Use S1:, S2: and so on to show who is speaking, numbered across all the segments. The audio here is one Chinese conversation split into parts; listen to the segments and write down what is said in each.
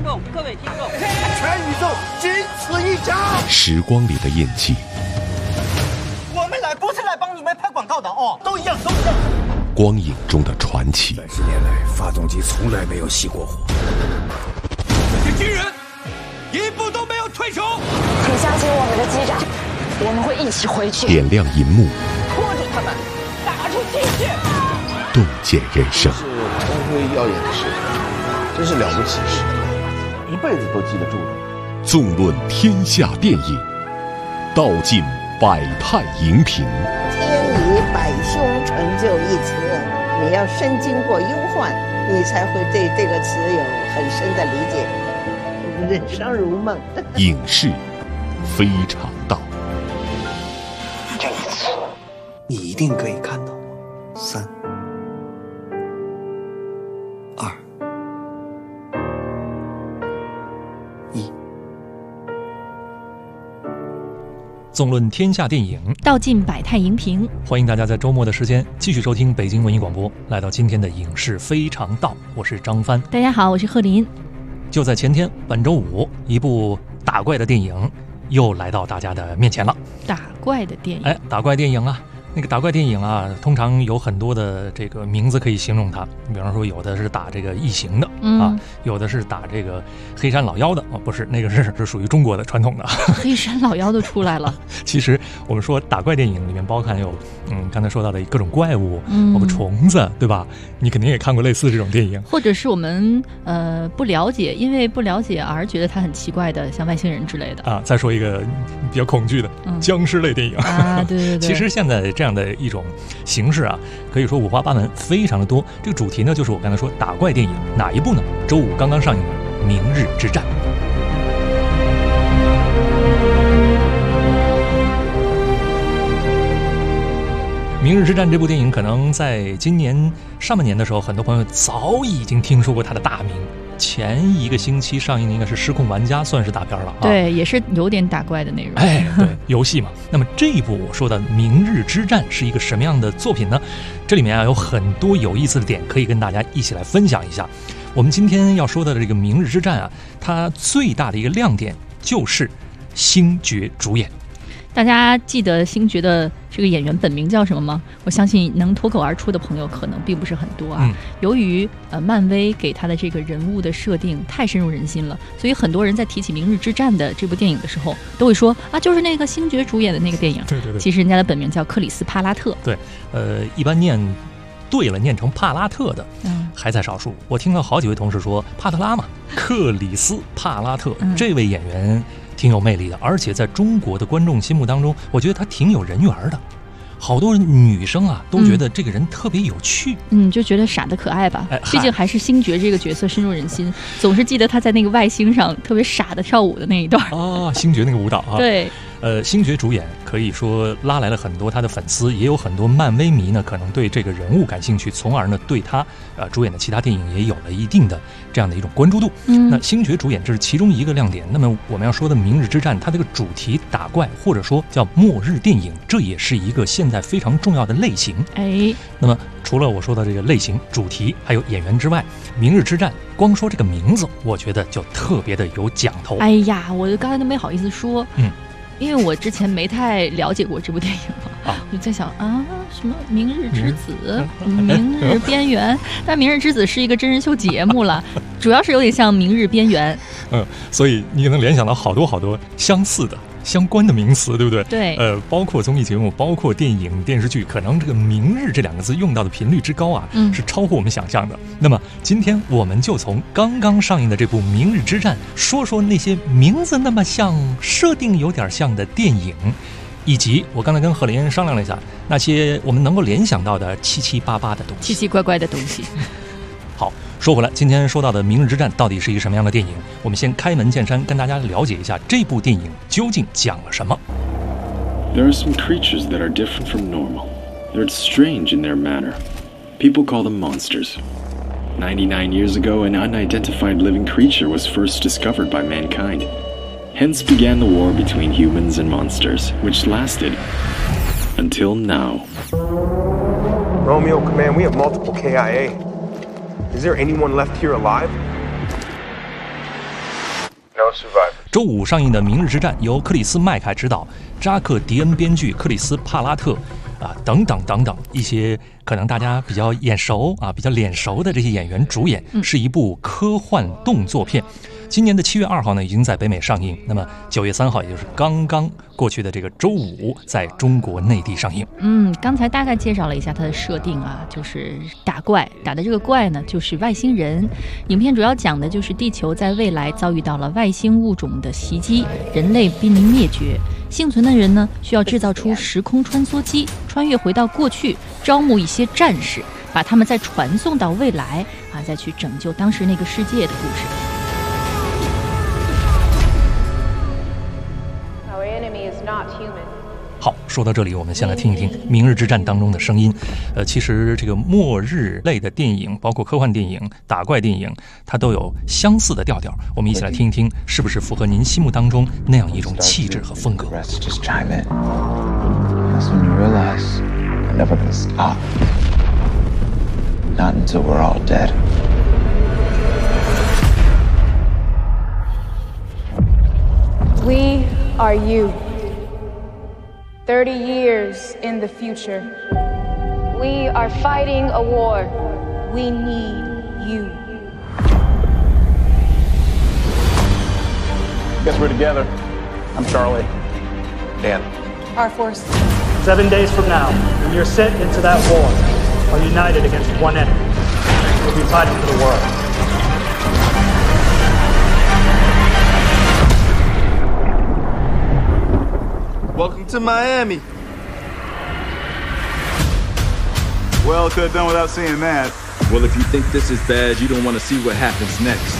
S1: 众，各位听众，
S2: 全宇宙仅此一家。
S3: 时光里的印记，
S2: 我们来不是来帮你们拍广告的哦，都一样，都一样。
S3: 光影中的传奇。
S4: 30年来，发动机从来没有熄过火。
S5: 这些军人一步都没有退出。
S6: 请相信我们的机长，我们会一起回去。
S3: 点亮银幕，
S1: 拖住他们，打出精血，
S3: 洞见人生。
S7: 是光辉耀眼的事，真是了不起的事，一辈子都记得住的。
S3: 纵论天下电影，道尽百态荧屏。
S8: 天以百凶成就一词，你要深经过忧患，你才会对这个词有很深的理解。人生如梦。
S3: 影视非常道。
S8: 这一次，
S4: 你一定可以看到我。3、2、1。
S9: 纵论天下电影，
S10: 道尽百态荧屏。
S9: 欢迎大家在周末的时间继续收听北京文艺广播，来到今天的影视非常道，我是张帆。
S10: 大家好，我是贺林。
S9: 就在前天，本周五，一部打怪的电影又来到大家的面前了。
S10: 打怪的电影，
S9: 打怪电影啊，那个打怪电影啊，通常有很多的这个名字可以形容它。比方说，有的是打这个异形的啊，有的是打这个黑山老妖的不是，那个是属于中国的传统的。
S10: 黑山老妖都出来了。
S9: 其实我们说打怪电影里面包含有刚才说到的各种怪物，包括虫子，对吧？你肯定也看过类似这种电影，
S10: 或者是我们不了解，因为不了解而觉得它很奇怪的，像外星人之类的
S9: 啊。再说一个比较恐惧的僵尸类电影
S10: 啊，对对对。
S9: 其实现在这样的一种形式啊，可以说五花八门，非常的多。这个主题呢，就是我刚才说打怪电影哪一部呢？周五刚刚上映的《明日之战》。《明日之战》这部电影可能在今年上半年的时候，很多朋友早已经听说过它的大名。前一个星期上映的应该是《失控玩家》，算是大片了啊。
S10: 对，也是有点打怪的内容。
S9: 对，游戏嘛。那么这一部我说的《明日之战》是一个什么样的作品呢？这里面有很多有意思的点可以跟大家一起来分享一下。我们今天要说的这个《明日之战》啊，它最大的一个亮点就是星爵主演。
S10: 大家记得星爵的这个演员本名叫什么吗？我相信能脱口而出的朋友可能并不是很多啊。由于漫威给他的这个人物的设定太深入人心了，所以很多人在提起《明日之战》的这部电影的时候，都会说啊，就是那个星爵主演的那个电影。
S9: 对对对。
S10: 其实人家的本名叫克里斯·帕拉特。
S9: 对，一般念对了，念成帕拉特的，还在少数。我听到好几位同事说帕特拉嘛，克里斯·帕拉特，这位演员挺有魅力的，而且在中国的观众心目当中，我觉得他挺有人缘的。好多女生啊都觉得这个人特别有趣，
S10: 就觉得傻得可爱吧。毕竟还是星爵这个角色深入人心，总是记得他在那个外星上特别傻的跳舞的那一段
S9: 啊，星爵那个舞蹈啊。
S10: 对。
S9: 星爵主演可以说拉来了很多他的粉丝，也有很多漫威迷呢，可能对这个人物感兴趣，从而呢对他主演的其他电影也有了一定的这样的一种关注度。那星爵主演这是其中一个亮点。那么我们要说的《明日之战》，它这个主题打怪，或者说叫末日电影，这也是一个现在非常重要的类型。那么除了我说的这个类型、主题还有演员之外，《明日之战》光说这个名字，我觉得就特别的有讲头。
S10: 哎呀，我刚才都没好意思说。因为我之前没太了解过这部电影嘛，我就在想啊，什么明日之子、明日边缘，但明日之子是一个真人秀节目了，主要是有点像明日边缘。
S9: 所以你可能联想到好多相似的相关的名词，对不对？
S10: 对。
S9: 包括综艺节目，包括电影、电视剧，可能这个“明日”这两个字用到的频率之高啊，是超乎我们想象的。那么今天我们就从刚刚上映的这部《明日之战》，说说那些名字那么像、设定有点像的电影，以及我刚才跟贺林商量了一下，那些我们能够联想到的七七八八的东西，
S10: 奇奇怪怪的东西。
S9: 好，说回来，今天说到的《明日之战》到底是一个什么样的电影？我们先开门见山跟大家了解一下这部电影究竟讲了什么。
S11: There are some creatures that are different from normal. They're strange in their manner. People call them monsters. 99 years ago, an unidentified living creature was first discovered by mankind. Hence began the war between humans and monsters, which lasted until now.
S12: Romeo, Command, we have multiple KIA. Is there anyone left here alive?
S9: 周五上映的《明日之战》由克里斯·麦凯执导，扎克·迪恩编剧，克里斯·帕拉特等等等等一些可能大家比较眼熟比较脸熟的这些演员主演，是一部科幻动作片。今年的7月2号呢，已经在北美上映。那么9月3号，也就是刚刚过去的这个周五，在中国内地上映。
S10: 刚才大概介绍了一下它的设定就是打怪，打的这个怪呢就是外星人。影片主要讲的就是地球在未来遭遇到了外星物种的袭击，人类濒临灭绝。幸存的人呢，需要制造出时空穿梭机，穿越回到过去，招募一些战士，把他们再传送到未来再去拯救当时那个世界的故事。
S9: 好，说到这里，我们先来听一听《明日之战》当中的声音。其实这个末日类的电影，包括科幻电影、打怪电影，它都有相似的调调。我们一起来听一听，是不是符合您心目当中那样一种气质和风格
S13: ？We are you. 30 years in the future. We are fighting a war. We need you.
S14: Guess we're together. I'm Charlie. Dan.
S13: Our force.
S2: 7 days from now, when you're sent into that war, are united against one enemy. We'll be fighting for the world.
S15: Welcome to Miami. Well, could have done without seeing that.
S11: Well, if you think this is bad, you don't want to see what happens next.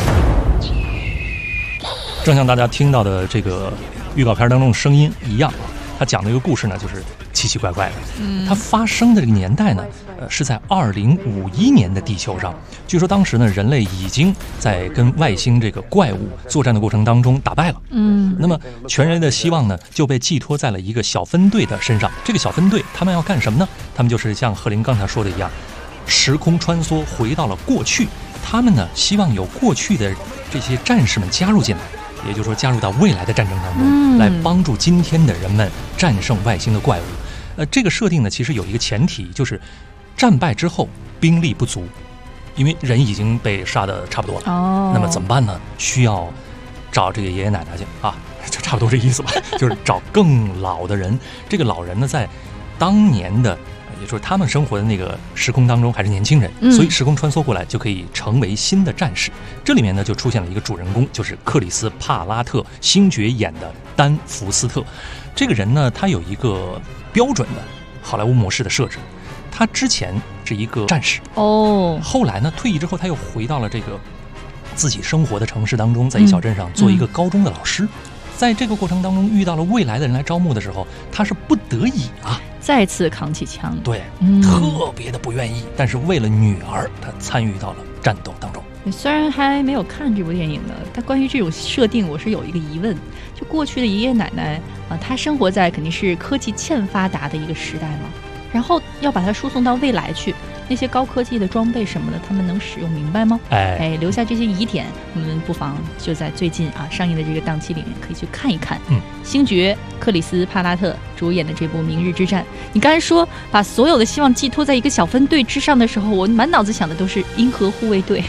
S9: 正像大家听到的这个预告片当中的声音一样他讲的一个故事呢，就是奇奇怪怪的。它发生的这个年代呢，是在2051年的地球上。据说当时呢，人类已经在跟外星这个怪物作战的过程当中打败了。那么全人类的希望呢，就被寄托在了一个小分队的身上。这个小分队他们要干什么呢？他们就是像贺林刚才说的一样，时空穿梭回到了过去。他们呢，希望有过去的这些战士们加入进来。也就是说，加入到未来的战争当中，来帮助今天的人们战胜外星的怪物。这个设定呢，其实有一个前提，就是战败之后兵力不足，因为人已经被杀得差不多了。那么怎么办呢？需要找这个爷爷奶奶去就差不多这意思吧，就是找更老的人。这个老人呢，在当年的。也就是他们生活的那个时空当中还是年轻人，所以时空穿梭过来就可以成为新的战士。这里面呢就出现了一个主人公，就是克里斯·帕拉特星爵演的丹·福斯特。这个人呢，他有一个标准的好莱坞模式的设置，他之前是一个战士后来呢退役之后，他又回到了这个自己生活的城市当中，在一小镇上做一个高中的老师。在这个过程当中遇到了未来的人来招募的时候，他是不得已
S10: 再次扛起枪，
S9: 对，特别的不愿意，但是为了女儿，他参与到了战斗当中。
S10: 虽然还没有看这部电影呢，但关于这种设定，我是有一个疑问：就过去的爷爷奶奶他生活在肯定是科技欠发达的一个时代嘛，然后要把他输送到未来去，那些高科技的装备什么的，他们能使用明白吗？留下这些疑点，我们不妨就在最近上映的这个档期里面可以去看一看。星爵克里斯·帕拉特主演的这部《明日之战》，你刚才说把所有的希望寄托在一个小分队之上的时候，我满脑子想的都是银河护卫队。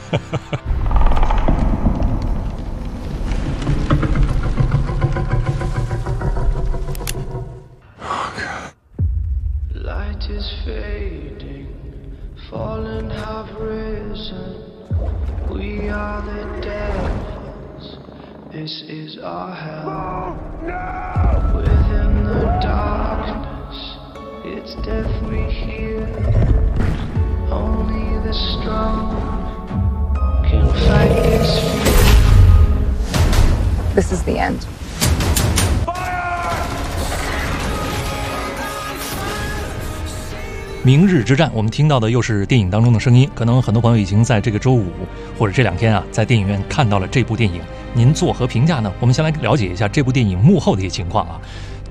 S16: Fallen have risen, we are the devils, this is our hell. Within the darkness, it's death we hear. Only the strong can fight this fear.
S13: This is the end.
S9: 《明日之战》，我们听到的又是电影当中的声音。可能很多朋友已经在这个周五或者这2天在电影院看到了这部电影，您作何评价呢？我们先来了解一下这部电影幕后的一些情况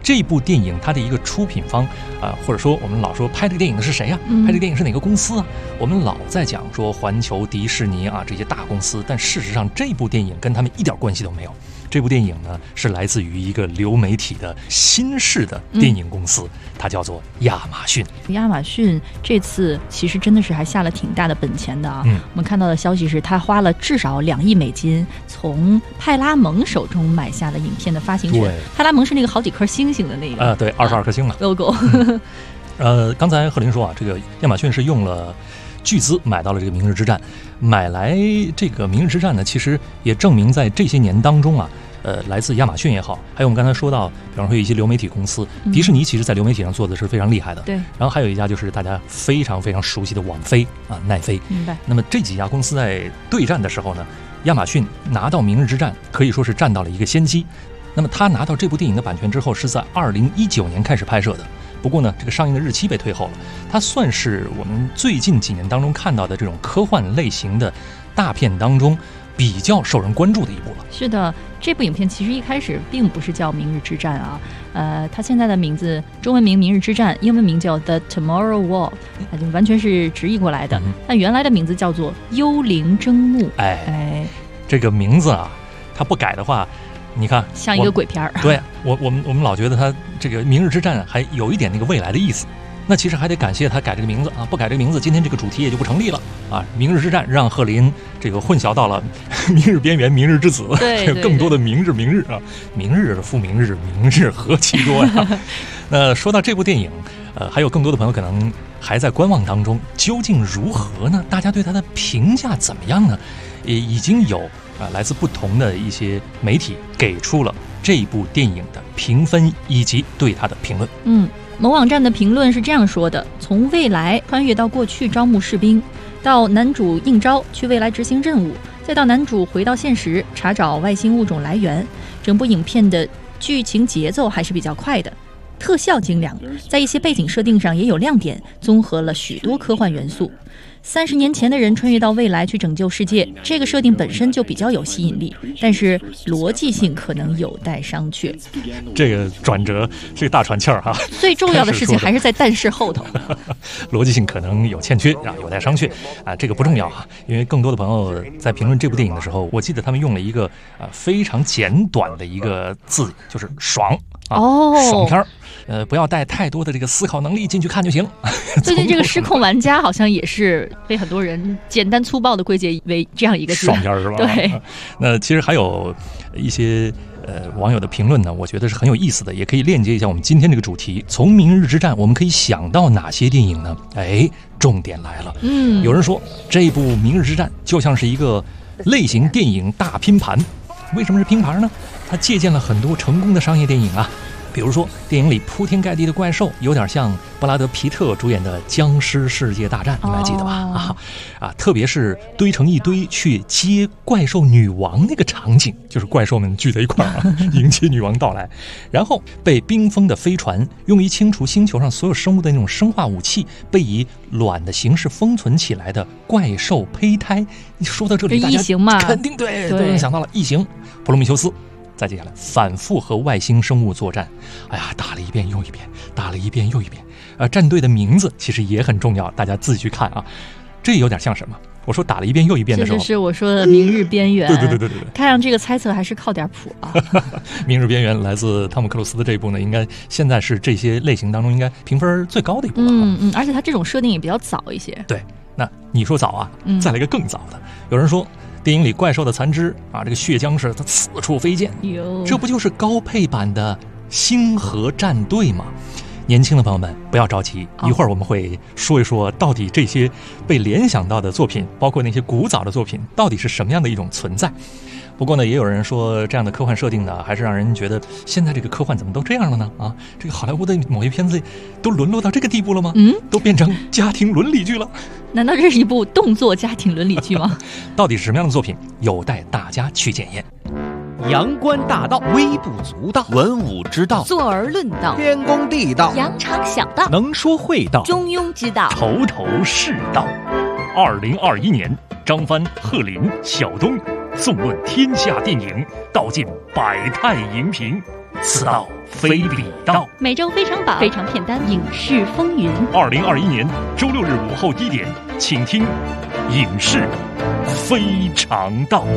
S9: 这部电影它的一个出品方或者说我们老说拍这个电影的是谁啊？拍这个电影是哪个公司啊？我们老在讲说环球、迪士尼啊这些大公司，但事实上这部电影跟他们一点关系都没有。这部电影呢是来自于一个流媒体的新式的电影公司，它叫做亚马逊。
S10: 亚马逊这次其实真的是还下了挺大的本钱的啊。我们看到的消息是，他花了至少2亿美金从派拉蒙手中买下了影片的发行权。派拉蒙是那个好几颗星星的那个
S9: 对，22颗星嘛
S10: logo
S9: 刚才贺林说啊，这个亚马逊是用了巨资买到了这个《明日之战》，买来这个《明日之战》呢，其实也证明在这些年当中啊，来自亚马逊也好，还有我们刚才说到，比方说一些流媒体公司，迪士尼其实在流媒体上做的是非常厉害的。
S10: 对。
S9: 然后还有一家就是大家非常非常熟悉的网飞啊，奈飞。
S10: 明白。
S9: 那么这几家公司在对战的时候呢，亚马逊拿到《明日之战》可以说是占到了一个先机。那么他拿到这部电影的版权之后，是在2019年开始拍摄的。不过呢，这个上映的日期被推后了。它算是我们最近几年当中看到的这种科幻类型的大片当中比较受人关注的一部了。
S10: 是的，这部影片其实一开始并不是叫《明日之战》啊，它现在的名字中文名《明日之战》，英文名叫 The Tomorrow War， 它就完全是直译过来的。但原来的名字叫做《幽灵征募》。
S9: 这个名字啊，它不改的话，你看
S10: 像一个鬼片儿。
S9: 对，我们老觉得它这个《明日之战》还有一点那个未来的意思。那其实还得感谢他改这个名字啊，不改这个名字，今天这个主题也就不成立了啊。明日之战让贺林这个混淆到了明日边缘、明日之子，
S10: 对，
S9: 更多的明日啊，明日复明日，明日何其多呀。那说到这部电影，还有更多的朋友可能还在观望当中，究竟如何呢？大家对他的评价怎么样呢？已经有来自不同的一些媒体给出了这部电影的评分以及对他的评论。
S10: 某网站的评论是这样说的：从未来穿越到过去招募士兵，到男主应招去未来执行任务，再到男主回到现实查找外星物种来源，整部影片的剧情节奏还是比较快的，特效精良，在一些背景设定上也有亮点，综合了许多科幻元素。30年前的人穿越到未来去拯救世界，这个设定本身就比较有吸引力，但是逻辑性可能有待商榷。
S9: 这个转折是个大喘气儿哈。
S10: 最重要的事情还是在但是后头。
S9: 逻辑性可能有欠缺啊，有待商榷啊，这个不重要啊，因为更多的朋友在评论这部电影的时候，我记得他们用了一个非常简短的一个字，就是爽。爽片儿，不要带太多的这个思考能力进去看就行。
S10: 最近这个失控玩家好像也是被很多人简单粗暴的归结为这样一个字，
S9: 爽片是吧？
S10: 对。
S9: 那其实还有一些网友的评论呢，我觉得是很有意思的，也可以链接一下我们今天这个主题。从《明日之战》我们可以想到哪些电影呢？重点来了。有人说这部《明日之战》就像是一个类型电影大拼盘。为什么是拼盘呢？它借鉴了很多成功的商业电影啊，比如说电影里铺天盖地的怪兽，有点像布拉德·皮特主演的《僵尸世界大战》，你们还记得吧？特别是堆成一堆去接怪兽女王那个场景，就是怪兽们聚在一块儿迎接女王到来，然后被冰封的飞船用于清除星球上所有生物的那种生化武器，被以卵的形式封存起来的怪兽胚胎。你说到这里，大家肯定都能想到了异形、普罗米修斯。再接下来反复和外星生物作战，打了一遍又一遍，打了一遍又一遍。战队的名字其实也很重要，大家自己去看啊。这有点像什么？我说打了一遍又一遍的时候，
S10: 这就是我说的明日边缘。
S9: 对。
S10: 看上这个猜测还是靠点谱啊。
S9: 明日边缘来自汤姆克鲁斯的这一部呢，应该现在是这些类型当中应该评分最高的一部了。
S10: 而且它这种设定也比较早一些。
S9: 对，那你说早啊？再来一个更早的，有人说。电影里怪兽的残肢这个血浆是它四处飞溅，这不就是高配版的星河战队吗？年轻的朋友们不要着急，一会儿我们会说一说到底这些被联想到的作品，包括那些古早的作品，到底是什么样的一种存在。不过呢，也有人说这样的科幻设定呢，还是让人觉得现在这个科幻怎么都这样了呢？这个好莱坞的某些片子都沦落到这个地步了吗？都变成家庭伦理剧了？
S10: 难道这是一部动作家庭伦理剧吗？
S9: 到底是什么样的作品，有待大家去检验。
S5: 阳关大道，微不足道；文武之道，
S1: 坐而论道；
S5: 天公地道，
S1: 扬长小道；
S5: 能说会道，
S1: 中庸之道，
S3: 头头是道。2021年，张帆、贺林、小东纵论天下电影，道尽百态荧屏。
S9: 此道非彼道。
S10: 每周非常榜、非常片单、影视风云。
S3: 2021年周6日午后1点，请听《影视非常道》。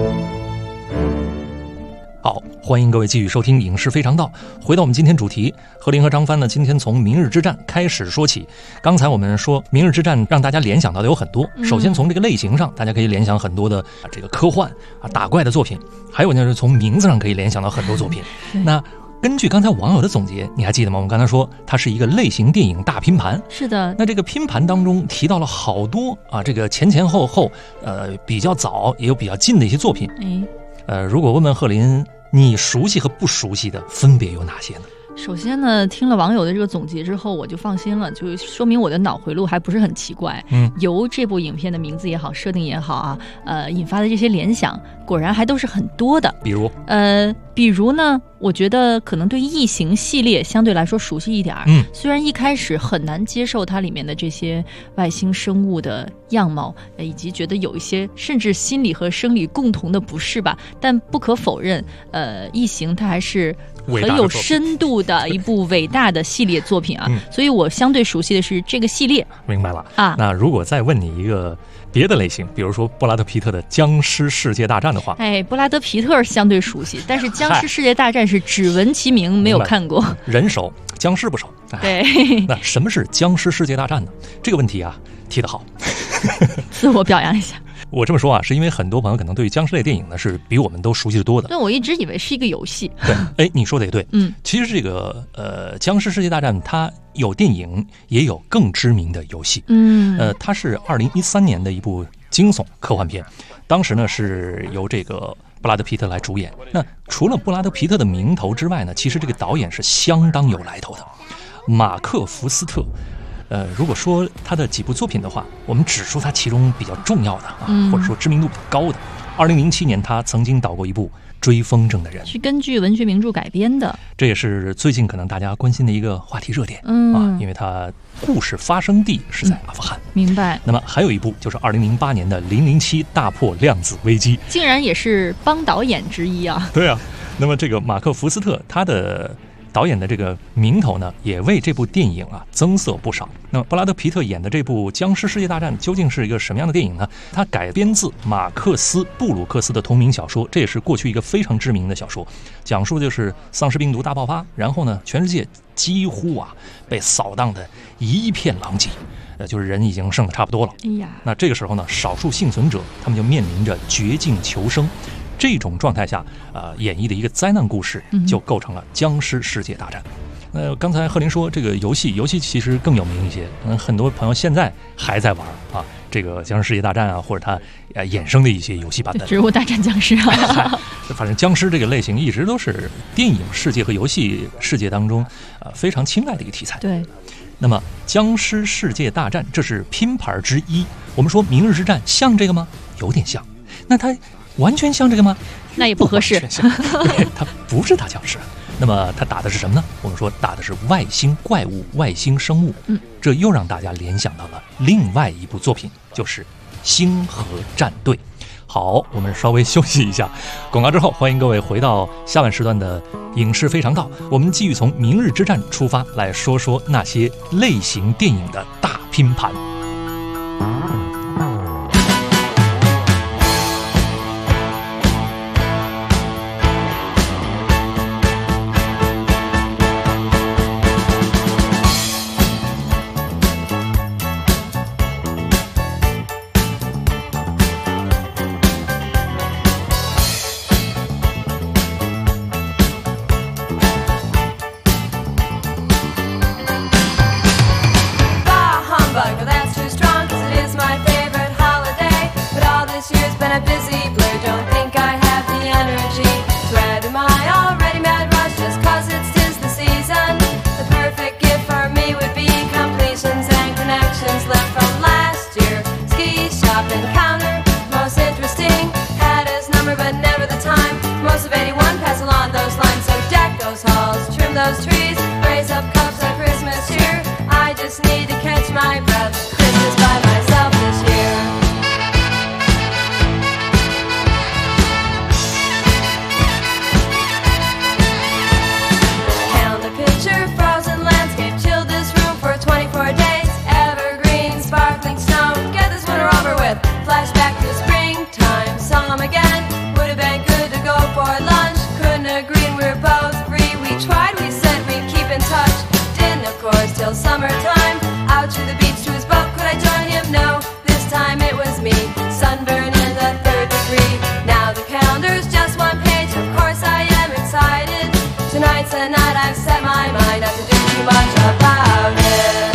S9: 好，欢迎各位继续收听《影视非常道》。回到我们今天主题，何林和张帆呢，今天从《明日之战》开始说起。刚才我们说《明日之战》让大家联想到的有很多，首先从这个类型上，大家可以联想很多的这个科幻打怪的作品，还有呢是从名字上可以联想到很多作品。那根据刚才网友的总结，你还记得吗？我们刚才说它是一个类型电影大拼盘。
S10: 是的。
S9: 那这个拼盘当中提到了好多这个前后比较早也有比较近的一些作品。如果问问贺林，你熟悉和不熟悉的分别有哪些呢？
S10: 首先呢，听了网友的这个总结之后，我就放心了，就说明我的脑回路还不是很奇怪。由这部影片的名字也好，设定也好引发的这些联想，果然还都是很多的。比如呢，我觉得可能对异形系列相对来说熟悉一点。虽然一开始很难接受它里面的这些外星生物的样貌，以及觉得有一些甚至心理和生理共同的不适吧，但不可否认，异形它还是很有深度的一部伟大的系列作品所以我相对熟悉的是这个系列。
S9: 明白了那如果再问你一个别的类型，比如说布拉德皮特的僵尸世界大战的话，
S10: 布拉德皮特相对熟悉，但是僵尸世界大战是只闻其名，没有看过。
S9: 人熟，僵尸不熟。
S10: 对。
S9: 那什么是僵尸世界大战呢？这个问题提得好。
S10: 自我表扬一下。
S9: 我这么说是因为很多朋友可能对于僵尸类电影呢是比我们都熟悉的多的。
S10: 对，我一直以为是一个游戏。
S9: 对，你说的也对。其实这个僵尸世界大战它有电影，也有更知名的游戏。它是2013年的一部惊悚科幻片，当时呢是由这个布拉德皮特来主演。那除了布拉德皮特的名头之外呢，其实这个导演是相当有来头的，马克·福斯特。如果说他的几部作品的话，我们只说他其中比较重要的或者说知名度比较高的。2007年他曾经导过一部《追风筝的人》，
S10: 是根据文学名著改编的，
S9: 这也是最近可能大家关心的一个话题热点因为它故事发生地是在阿富汗。
S10: 明白。
S9: 那么还有一部就是2008年的《007大破量子危机》，
S10: 竟然也是帮导演之一啊。
S9: 对啊。那么这个马克·福斯特他的导演的这个名头呢，也为这部电影增色不少。那么布拉德皮特演的这部《僵尸世界大战》究竟是一个什么样的电影呢？它改编自马克思·布鲁克斯的同名小说，这也是过去一个非常知名的小说，讲述就是丧尸病毒大爆发，然后呢，全世界几乎被扫荡的一片狼藉，就是人已经剩的差不多了。那这个时候呢，少数幸存者他们就面临着绝境求生。这种状态下演绎的一个灾难故事就构成了僵尸世界大战。刚才贺林说这个游戏其实更有名一些，很多朋友现在还在玩这个僵尸世界大战或者它衍生的一些游戏版本，
S10: 植物大战僵尸
S9: 反正僵尸这个类型一直都是电影世界和游戏世界当中非常青睐的一个题材。
S10: 对。
S9: 那么僵尸世界大战这是拼盘之一，我们说明日之战像这个吗？有点像。那它完全像这个吗？
S10: 那也不合适。
S9: 对，它不是打僵尸。那么它打的是什么呢？我们说打的是外星怪物、外星生物。这又让大家联想到了另外一部作品，就是《星河战队》。好，我们稍微休息一下，广告之后，欢迎各位回到下半时段的影视非常道。我们继续从明日之战出发，来说说那些类型电影的大拼盘。
S17: those trees, raise up cups of Christmas cheer. I just need to catch my breath. Christmas by myself this year. till summertime. Out to the beach to his boat, could I join him? No, this time it was me. Sunburn in the 3rd degree. Now the calendar's just one page, of course I am excited. Tonight's the night I've set my mind not to do too much about it.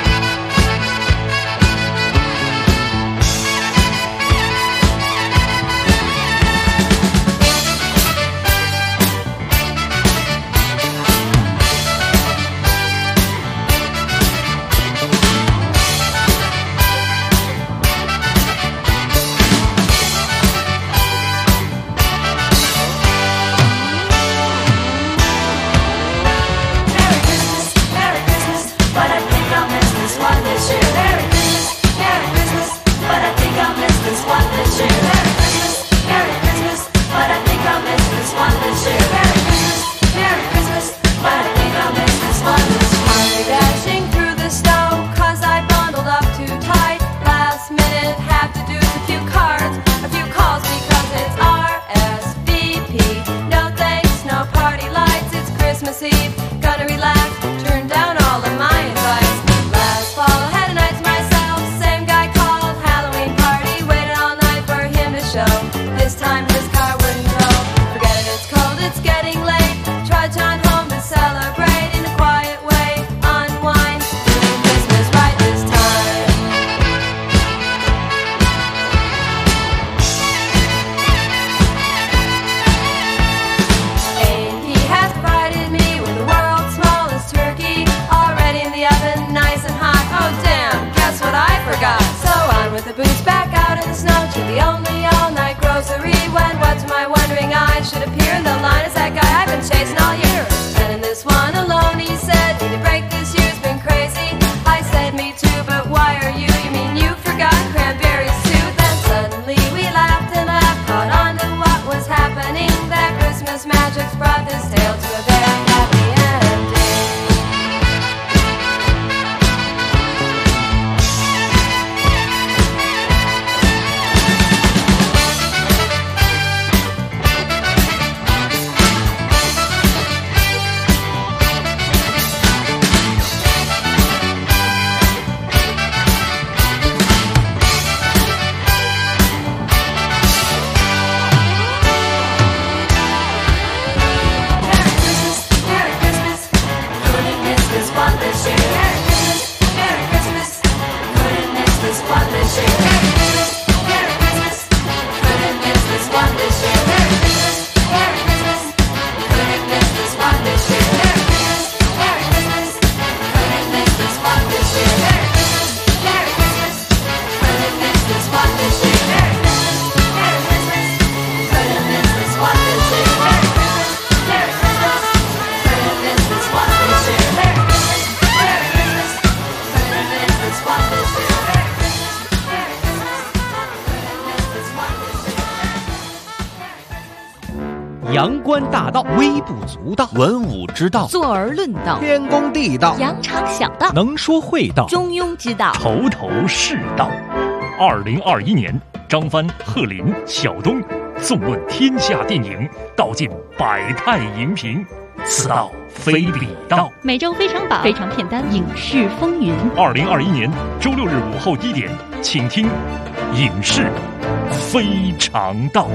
S18: 阳关大道，微不足道；文武之道，
S1: 坐而论道；
S18: 天公地道，
S1: 扬长小道；
S18: 能说会道，
S1: 中庸之道；
S3: 头头是道。2021年，张帆、贺林、小东纵论天下电影，道尽百态荧屏，此道非彼道。
S10: 每周非常榜、非常片单、影视风云。
S3: 2021年周6日午后1点，请听影视非常道。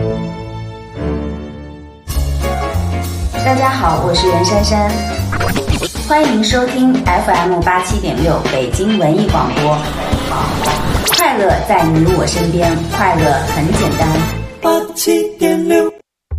S19: 大家好，我是袁姗姗，欢迎收听 FM87.6 北京文艺广播。快乐在你我身边，快乐很简单。87.6。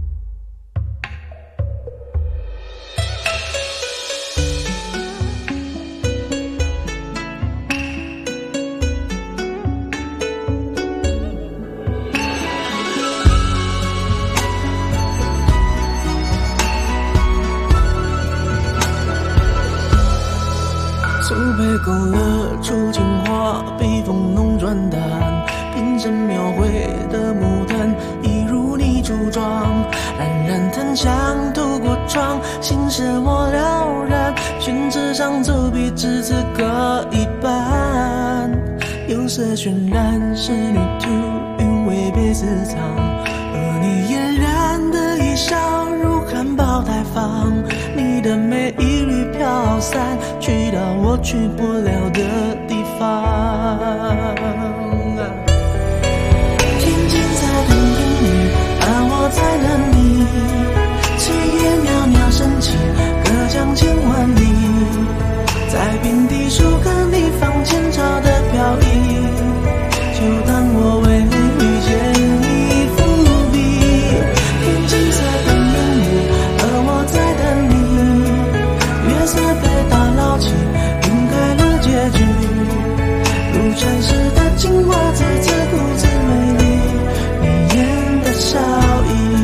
S20: 苏北勾勒出情话，笔锋浓转淡，品神描绘的牡丹，一如你梳妆，冉冉檀香透过窗，心事我了然，宣纸上走笔至此各一半，釉色渲染仕女图，韵味被私藏，而你嫣然的一笑如含苞待放，你的美一缕飘散，去到我去不了的地方。天津在等烟雨，而我在等你。炊烟袅袅升起，隔江千万里，在平地树根里放前朝的飘逸，就当我为遇见你伏笔。天青色等烟雨，而我在等你。月色被打捞起，晕开了结局，如传世的青花瓷，自顾自美丽，你演的笑意。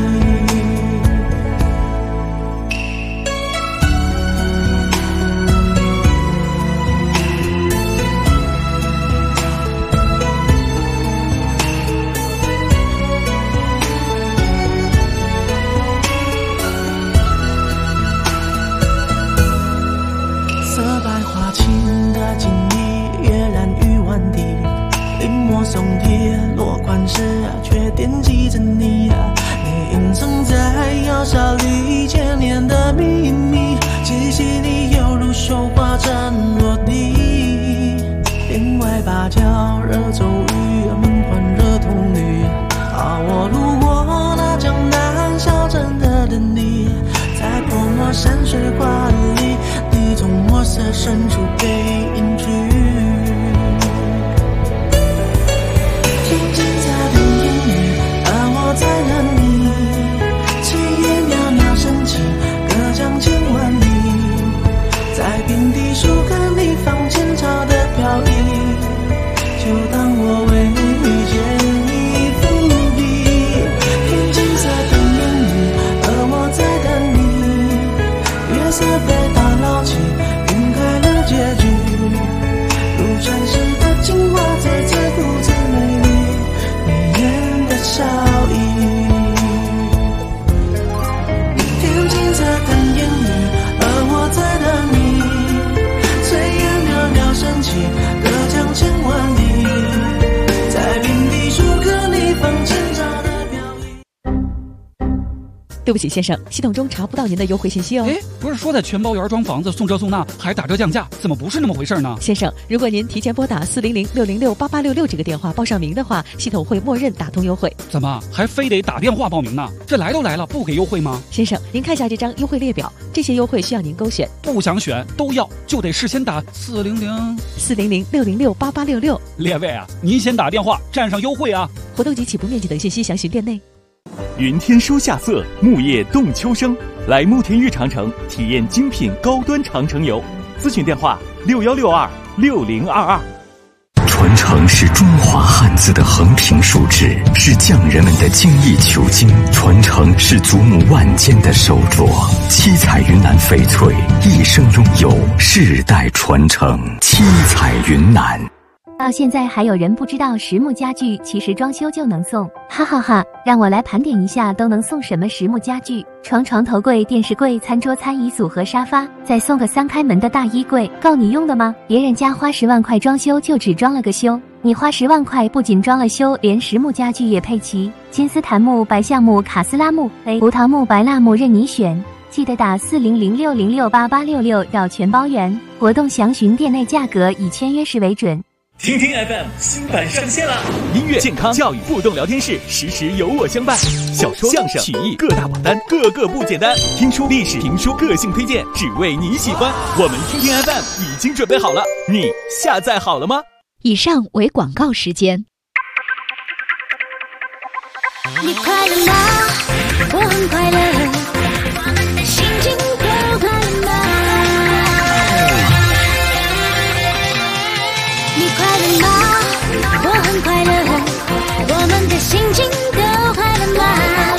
S20: 松铁落款时却惦记着你你隐藏在窑烧里千年的秘密，气息里犹如绣花针落地。帘外芭蕉惹骤雨，门环惹铜绿。我路过那江南小镇的等你，在泼墨山水画里，你从墨色深处给隐去。在等你，炊烟袅袅升起，隔江千万里，在平地树根里放前朝的飘逸，就当我为遇见你伏笔。天青色等烟雨，而我在等你。月色被打捞起，晕开了结局，如传世的青花瓷，自顾自美丽，你演的笑意。隔江千万里，在平地树根里放前朝的飘逸。
S1: 对不起，先生，系统中查不到您的优惠信息哦。
S14: 哎，不是说的全包原装房子送这送那，还打折降价，怎么不是那么回事呢？
S1: 先生，如果您提前拨打400-606-8866这个电话报上名的话，系统会默认打通优惠。
S14: 怎么还非得打电话报名呢？这来都来了，不给优惠吗？
S1: 先生，您看一下这张优惠列表，这些优惠需要您勾选。
S14: 不想选都要，就得事先打
S1: 400-606-8866。
S14: 列位啊，您先打电话占上优惠啊！
S1: 活动及起步面积等信息详询店内。
S21: 云天书夏色，木叶动秋声。来慕田峪长城体验精品高端长城游，咨询电话61626022。
S22: 传承是中华汉字的横平竖直，是匠人们的精益求精；传承是祖母万间的手镯。七彩云南翡翠，一生拥有，世代传承。七彩云南。
S23: 到现在还有人不知道实木家具其实装修就能送，哈哈哈！让我来盘点一下都能送什么实木家具：床、头柜、电视柜、餐桌、餐椅组和沙发，再送个3开门的大衣柜，够你用的吗？别人家花10万块装修就只装了个修，你花10万块不仅装了修，连实木家具也配齐，金丝檀木、白橡木、卡斯拉木、葡萄木、白蜡木任你选。记得打400-606-8866要全包圆，活动详询店内价格，以签约时为准。
S21: 听听 FM 新版上线了，音乐、健康、教育、互动聊天室，时时有我相伴。小说、相声、曲艺各大榜单，个个不简单。听书、历史、评书，个性推荐，只为你喜欢。我们听听 FM 已经准备好了，你下载好了吗？
S1: 以上为广告时间。
S24: 你快乐吗？我很快乐，我们的心情都快乐吗？你快乐吗？我很快乐，我们的心情都快乐吗？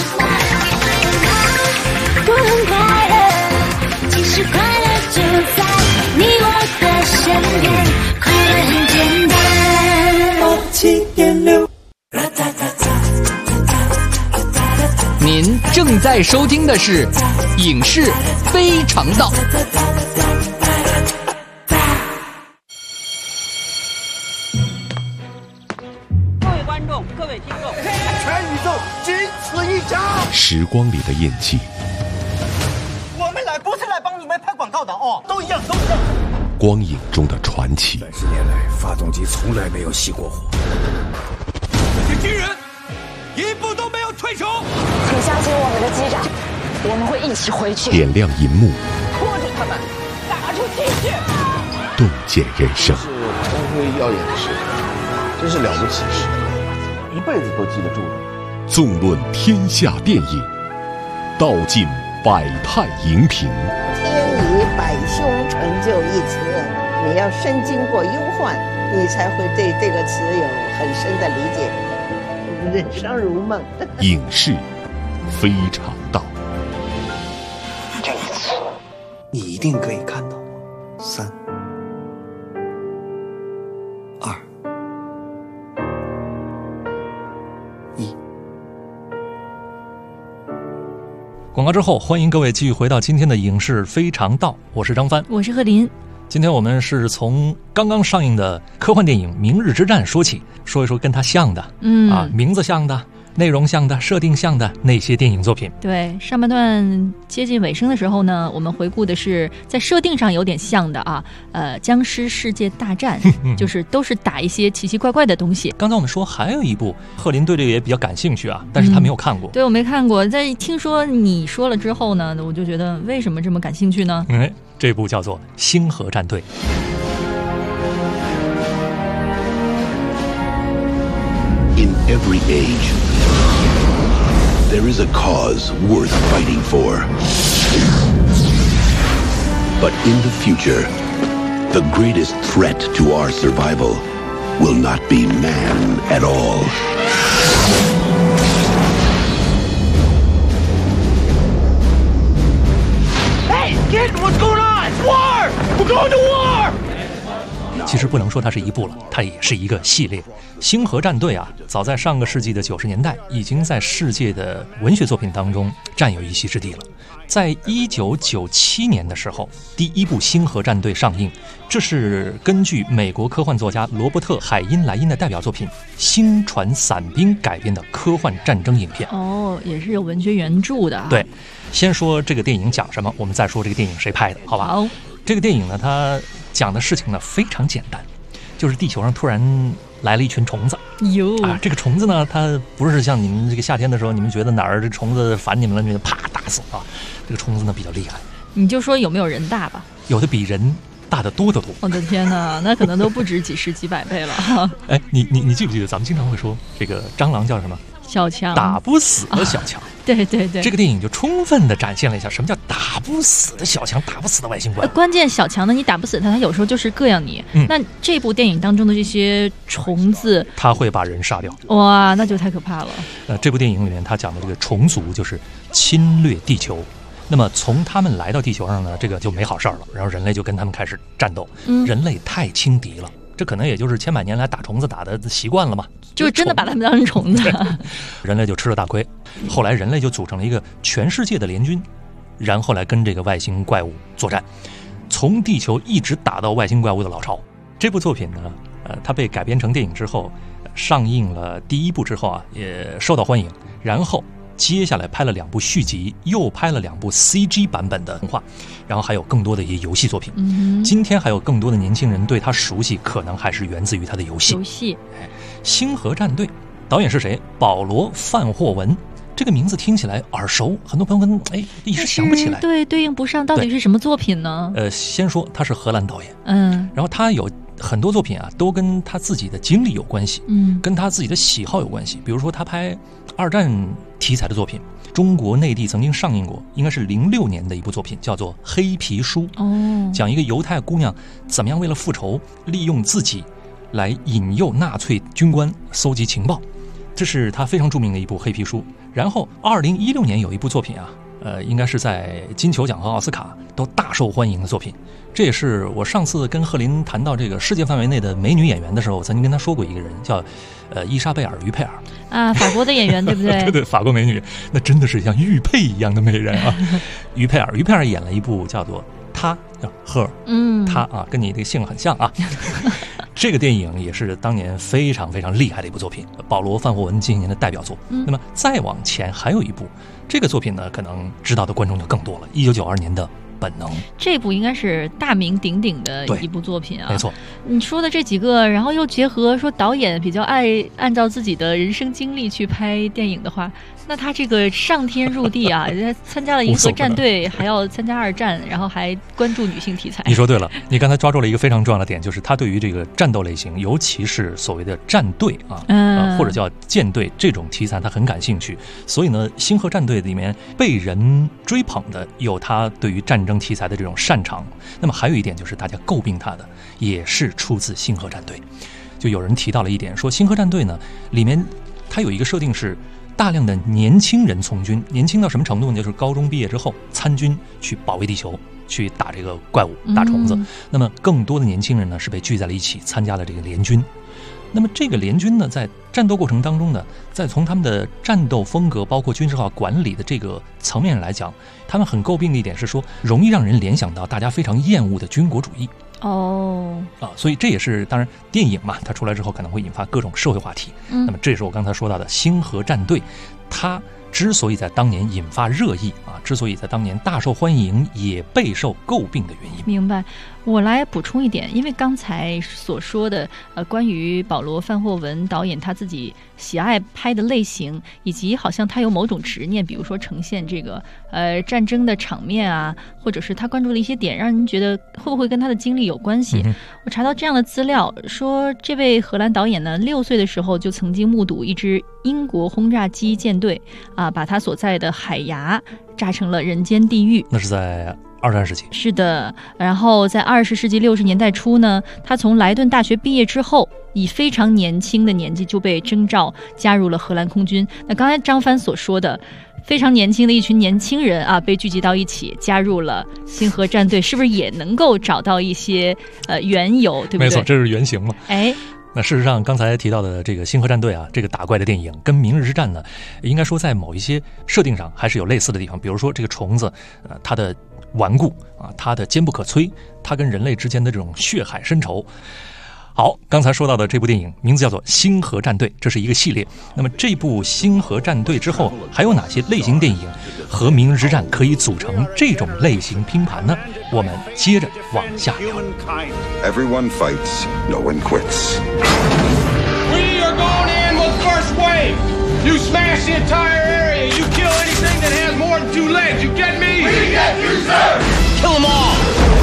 S24: 我很快乐，其实快乐就在你我的身边，快乐很简单。7.6。
S18: 您正在收听的是《影视非常道》。
S25: 各位听众，全宇宙仅此一家。
S22: 时光里的印记，
S25: 我们来不是来帮你们拍广告的。
S5: 的哦，都一样，都一样。
S22: 光影中的传奇。
S5: 30年来，发动机从来没有熄过火。这些军人一步都没有退手。
S13: 请相信我们的机长，我们会一起回去。
S22: 点亮银幕，
S13: 拖住他们，打出气去。
S22: 洞见人生。
S4: 是光辉耀眼的事，真是了不起的事，一辈子都记得住的。
S22: 纵论天下电影，道尽百态荧屏。
S6: 天以百凶成就一词，你要深经过忧患，你才会对这个词有很深的理解。人生如梦。
S22: 影视非常道。
S4: 这一次，你一定可以看到3、2、1。
S9: 广告之后，欢迎各位继续回到今天的影视非常道，我是张帆，
S10: 我是贺林。
S9: 今天我们是从刚刚上映的科幻电影《明日之战》说起，说一说跟它像的，名字像的、内容像的、设定像的那些电影作品。
S10: 对，上半段接近尾声的时候呢，我们回顾的是在设定上有点像的啊，僵尸世界大战，就是都是打一些奇奇怪怪的东西。
S9: 刚才我们说还有一部，贺林对这个也比较感兴趣啊，但是他没有看过。
S10: 对，我没看过。在听说你说了之后呢，我就觉得为什么这么感兴趣呢？
S9: 这部叫做《星河战队》。
S7: In every age, there is a cause worth fighting for. But in the future, the greatest threat to our survival will not be man at all.
S5: Hey, kid, what's going on? War! We're going to war!
S9: 其实不能说它是一部了，它也是一个系列。星河战队啊，早在上个世纪的90年代，已经在世界的文学作品当中占有一席之地了。在1997年的时候，第一部星河战队上映，这是根据美国科幻作家罗伯特·海因莱因的代表作品《星船伞兵》改编的科幻战争影片。
S10: 哦，也是有文学原著的啊。
S9: 对，先说这个电影讲什么，我们再说这个电影谁拍的，好吧？
S10: 好。
S9: 这个电影呢，它讲的事情呢非常简单，就是地球上突然来了一群虫子。这个虫子呢，它不是像你们这个夏天的时候，你们觉得哪儿这虫子烦你们了，你就啪打死啊。这个虫子呢比较厉害，
S10: 你就说有没有人大吧？
S9: 有的比人大得多得多。
S10: 我的天哪，那可能都不止几十几百倍了。
S9: 哎，你记不记得咱们经常会说这个蟑螂叫什么？
S10: 小强，
S9: 打不死的小强。
S10: 对对对，
S9: 这个电影就充分的展现了一下什么叫打不死的小强，打不死的外星怪物。
S10: 关键小强呢，你打不死他，他有时候就是膈应你。那这部电影当中的这些虫子，
S9: 他会把人杀掉。
S10: 哇，那就太可怕了。
S9: 这部电影里面他讲的这个虫族就是侵略地球。那么从他们来到地球上呢，这个就没好事了，然后人类就跟他们开始战斗。人类太轻敌了，这可能也就是千百年来打虫子打的习惯了嘛，
S10: 就真的把他们当成虫子。
S9: 人类就吃了大亏，后来人类就组成了一个全世界的联军，然后来跟这个外星怪物作战，从地球一直打到外星怪物的老巢。这部作品呢，它被改编成电影之后，上映了第一部之后啊，也受到欢迎，然后接下来拍了2部续集，又拍了2部 CG 版本的动画，然后还有更多的一些游戏作品。今天还有更多的年轻人对他熟悉，可能还是源自于他的游戏。星河战队导演是谁？保罗·范霍文。这个名字听起来耳熟，很多朋友们一时想不起来。
S10: 对应不上，到底是什么作品呢？
S9: 先说他是荷兰导演，然后他有很多作品啊，都跟他自己的经历有关系，跟他自己的喜好有关系。比如说他拍2战题材的作品，中国内地曾经上映过，应该是06年的一部作品，叫做《黑皮书》。讲一个犹太姑娘怎么样为了复仇，利用自己来引诱纳粹军官搜集情报，这是他非常著名的一部黑皮书。然后2016年有一部作品啊，应该是在金球奖和奥斯卡都大受欢迎的作品。这也是我上次跟贺林谈到这个世界范围内的美女演员的时候，我曾经跟他说过一个人，叫伊莎贝尔·于佩尔
S10: 啊，法国的演员对不对？
S9: 对，法国美女，那真的是像玉佩一样的美人啊。于佩尔演了一部叫做她，Her，她啊，跟你这个姓很像啊。这个电影也是当年非常非常厉害的一部作品，保罗·范霍文近些年的代表作。那么再往前还有一部，这个作品呢，可能知道的观众就更多了。1992年的《 本能。
S10: 这部应该是大名鼎鼎的一部作品啊，
S9: 没错。
S10: 你说的这几个，然后又结合说导演比较爱按照自己的人生经历去拍电影的话，那他这个上天入地啊，参加了银河战队，还要参加2战，然后还关注女性题材。
S9: 你说对了，你刚才抓住了一个非常重要的点，就是他对于这个战斗类型，尤其是所谓的战队啊，或者叫舰队这种题材，他很感兴趣。所以呢，星河战队里面被人追捧的有他对于战争题材的这种擅长。那么还有一点就是大家诟病他的，也是出自星河战队。就有人提到了一点，说星河战队呢里面它有一个设定是大量的年轻人从军，年轻到什么程度呢？就是高中毕业之后参军去保卫地球，去打这个怪物、打虫子。那么更多的年轻人呢是被聚在了一起，参加了这个联军。那么这个联军呢，在战斗过程当中呢，在从他们的战斗风格，包括军事化管理的这个层面来讲，他们很诟病的一点是说，容易让人联想到大家非常厌恶的军国主义。所以这也是当然电影嘛，它出来之后可能会引发各种社会话题。那么这也是我刚才说到的星河战队，它之所以在当年引发热议之所以在当年大受欢迎，也备受诟病的原因。
S10: 明白。我来补充一点，因为刚才所说的关于保罗·范霍文导演他自己喜爱拍的类型，以及好像他有某种执念，比如说呈现这个战争的场面啊，或者是他关注的一些点，让人觉得会不会跟他的经历有关系。我查到这样的资料，说这位荷兰导演呢，6岁的时候就曾经目睹一支英国轰炸机舰队把他所在的海牙炸成了人间地狱。
S9: 那是在2战时期。
S10: 是的。然后在20世纪60年代初呢，他从莱顿大学毕业之后，以非常年轻的年纪就被征召加入了荷兰空军。那刚才张帆所说的非常年轻的一群年轻人被聚集到一起，加入了星河战队，是不是也能够找到一些缘由，对不对？
S9: 没错，这是原型嘛。那事实上刚才提到的这个星河战队这个打怪的电影跟明日之战呢，应该说在某一些设定上还是有类似的地方。比如说这个虫子它的顽固它的坚不可摧，它跟人类之间的这种血海深仇。好，刚才说到的这部电影名字叫做《星河战队》，这是一个系列。那么这部《星河战队》之后还有哪些类型电影和《明日之战》可以组成这种类型拼盘呢？我们接着往下聊。
S7: Everyone fights, no one quits.
S2: We are going in with the first wave. You smash the entire area. You kill anything that has more than 2 legs. You get me? We get you, sir. Kill them all.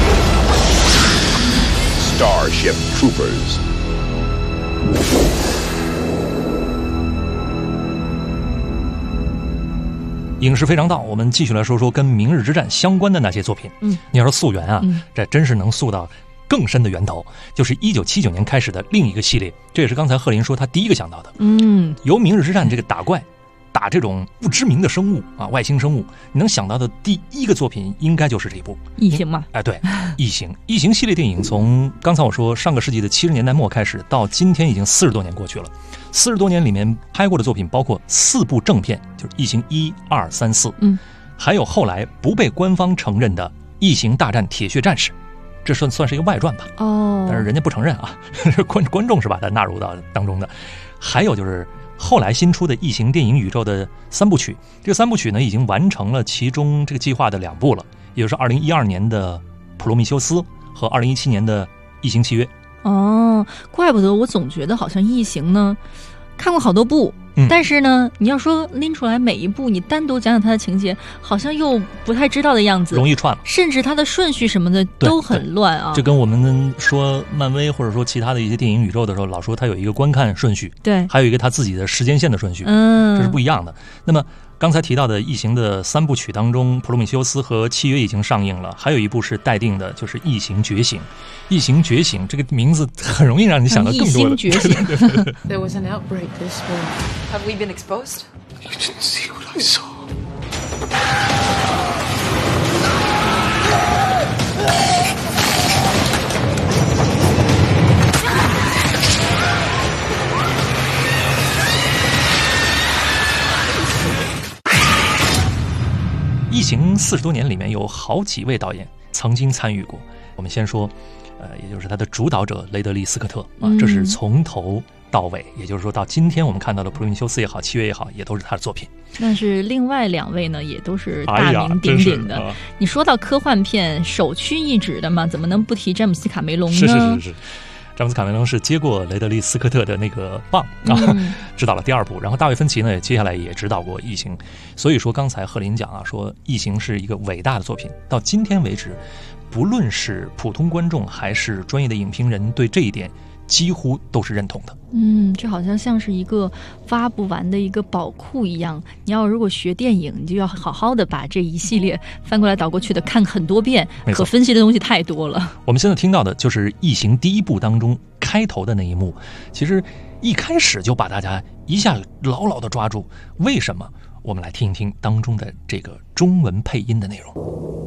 S7: Starship Troopers.
S9: 影视非常道，我们继续来说说跟明日之战相关的那些作品。你要说溯源这真是能溯到更深的源头，就是1979年开始的另一个系列，这也是刚才贺林说他第一个想到的。由明日之战这个打怪打这种不知名的生物外星生物，你能想到的第一个作品应该就是这部
S10: 异形嘛？
S9: 对，异形系列电影从刚才我说上个世纪的70年代末开始，到今天已经40多年过去了。40多年里面拍过的作品包括4部正片，就是异形1、2、3、4，还有后来不被官方承认的异形大战铁血战士，这算是一个外传吧。但是人家不承认观众是把它纳入到当中的。还有就是后来新出的异形电影宇宙的3部曲，这个3部曲呢已经完成了其中这个计划的2部了，也就是2012年的普罗米修斯和2017年的异形契约。
S10: 怪不得我总觉得好像异形呢看过好多部，但是呢你要说拎出来每一部你单独讲讲它的情节，好像又不太知道的样子，
S9: 容易串了，
S10: 甚至它的顺序什么的都很乱
S9: 这跟我们说漫威或者说其他的一些电影宇宙的时候，老说它有一个观看顺序，
S10: 对，
S9: 还有一个它自己的时间线的顺序，这是不一样的。那么刚才提到的异形的3部曲当中，普罗米修斯和契约已经上映了，还有一部是待定的，就是异形觉醒。异形觉醒这个名字很容易让你想到更多的。
S10: 异形觉醒。
S13: There was an outbreak this spring. Have we been exposed?
S5: You didn't see what I saw.
S9: 异形40多年里面有好几位导演曾经参与过。我们先说也就是他的主导者雷德利·斯科特这是从头到尾，也就是说到今天我们看到的普罗米修斯也好，契约也好，也都是他的作品。
S10: 但是另外2位呢，也都是大名鼎鼎的。你说到科幻片首屈一指的嘛，怎么能不提詹姆斯卡梅隆呢？
S9: 是。詹姆斯卡梅隆是接过雷德利·斯科特的那个棒指导了第2部，然后大卫·芬奇呢，接下来也指导过《异形》，所以说刚才贺林讲说《异形》是一个伟大的作品，到今天为止，不论是普通观众还是专业的影评人，对这一点几乎都是认同的。
S10: 这好像是一个挖不完的一个宝库一样。你如果学电影，你就要好好的把这一系列翻过来倒过去的看很多遍，可分析的东西太多了。
S9: 我们现在听到的就是《异形》第1部当中开头的那一幕，其实一开始就把大家一下牢牢的抓住。为什么？我们来听一听当中的这个中文配音的内容。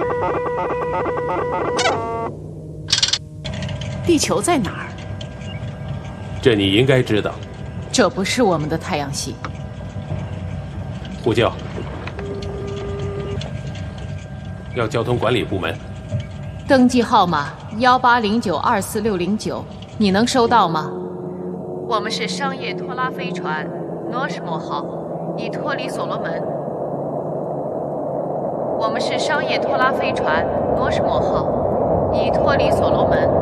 S8: 地球在哪儿？
S11: 这你应该知道。
S8: 这不是我们的太阳系。
S11: 呼叫，要交通管理部门。
S8: 登记号码1809246009，你能收到吗？我们是商业拖拉飞船诺什莫号，已脱离所罗门。我们是商业拖拉飞船诺什莫号，已脱离所罗门。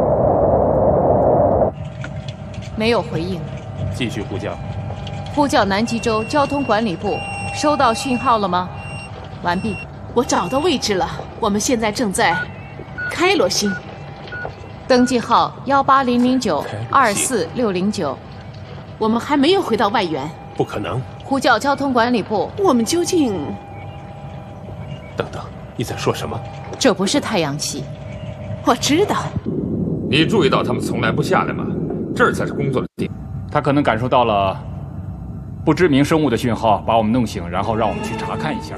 S8: 没有回应。
S11: 继续呼叫。
S8: 呼叫南极洲交通管理部，收到讯号了吗？完毕。我找到位置了，我们现在正在开罗星。登记号1800924609。我们还没有回到外缘。
S11: 不可能。
S8: 呼叫交通管理部，我们究竟……
S11: 等等，你在说什么？
S8: 这不是太阳系。我知道。
S12: 你注意到他们从来不下来吗？这儿才是工作的地方。
S14: 他可能感受到了不知名生物的讯号，把我们弄醒，然后让我们去查看一下。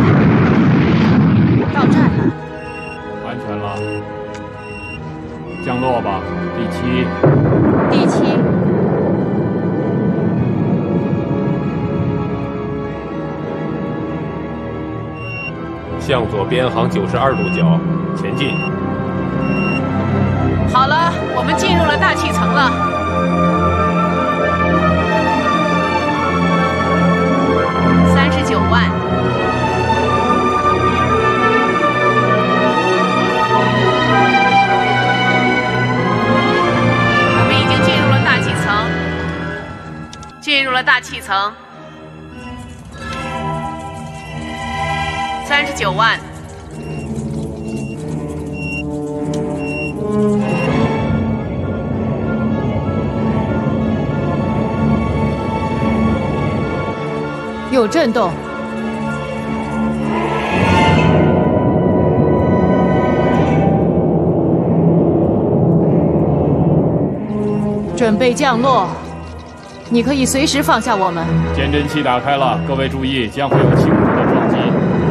S8: 到站了。
S14: 安全了。降落吧，第7。
S8: 第7。
S11: 向左边航92度角，前进。
S8: 好了，我们进入了大气层了。39万。我们已经进入了大气层。进入了大气层。39万。有震动。准备降落，你可以随时放下我们。
S14: 减震器打开了，各位注意，将会有轻度的撞击。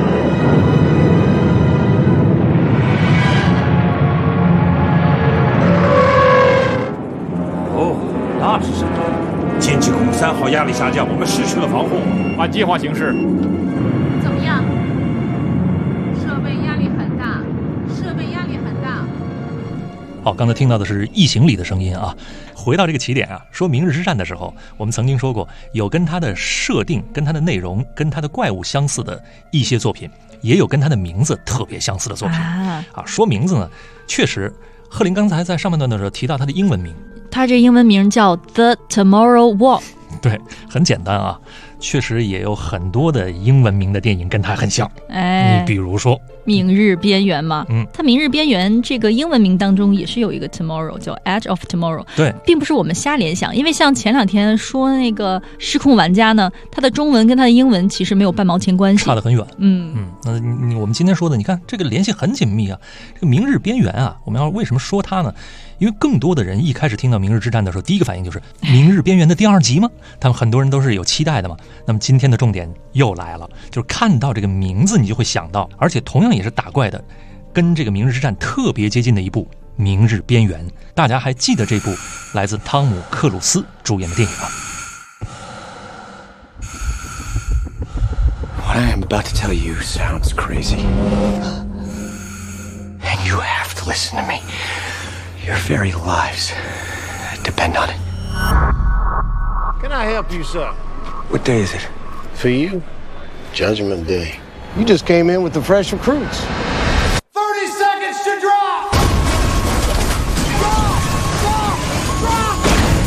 S5: 哦，那是什么？进气孔3号压力下降，我们失去了防护。
S14: 按计划行事。
S8: 怎么样？设备压力很大，设备压力很大。
S9: 好，刚才听到的是《异形》里的声音啊。回到这个起点啊，说《明日之战》的时候，我们曾经说过，有跟它的设定、跟它的内容、跟它的怪物相似的一些作品，也有跟它的名字特别相似的作品啊。说名字呢，确实，贺林刚才在上半段的时候提到它的英文名。
S10: 它这英文名叫 The Tomorrow War。
S9: 对，很简单啊，确实也有很多的英文名的电影跟它很像。你比如说
S10: 明日边缘嘛，它明日边缘这个英文名当中也是有一个 tomorrow， 叫 Edge of Tomorrow。
S9: 对，
S10: 并不是我们瞎联想，因为像前2天说那个失控玩家呢，它的中文跟它的英文其实没有半毛钱关系，
S9: 差得很远。我们今天说的，你看这个联系很紧密啊。这个明日边缘啊，我们要为什么说它呢？因为更多的人一开始听到明日之战的时候，第一个反应就是明日边缘的第2集吗？他们很多人都是有期待的嘛。那么今天的重点又来了，就是看到这个名字你就会想到，而且同样也是打怪的，跟这个明日之战特别接近的一部明日边缘。大家还记得这部来自汤姆·克鲁斯主演的电影吗？
S15: What I am about to tell you sounds crazy, and you have to listen to me. Your very lives depend on it.
S2: I help you, sir?
S15: What day is it?
S4: For you, Judgment Day. You just came in with the fresh recruits.
S2: 30 seconds to drop! Drop!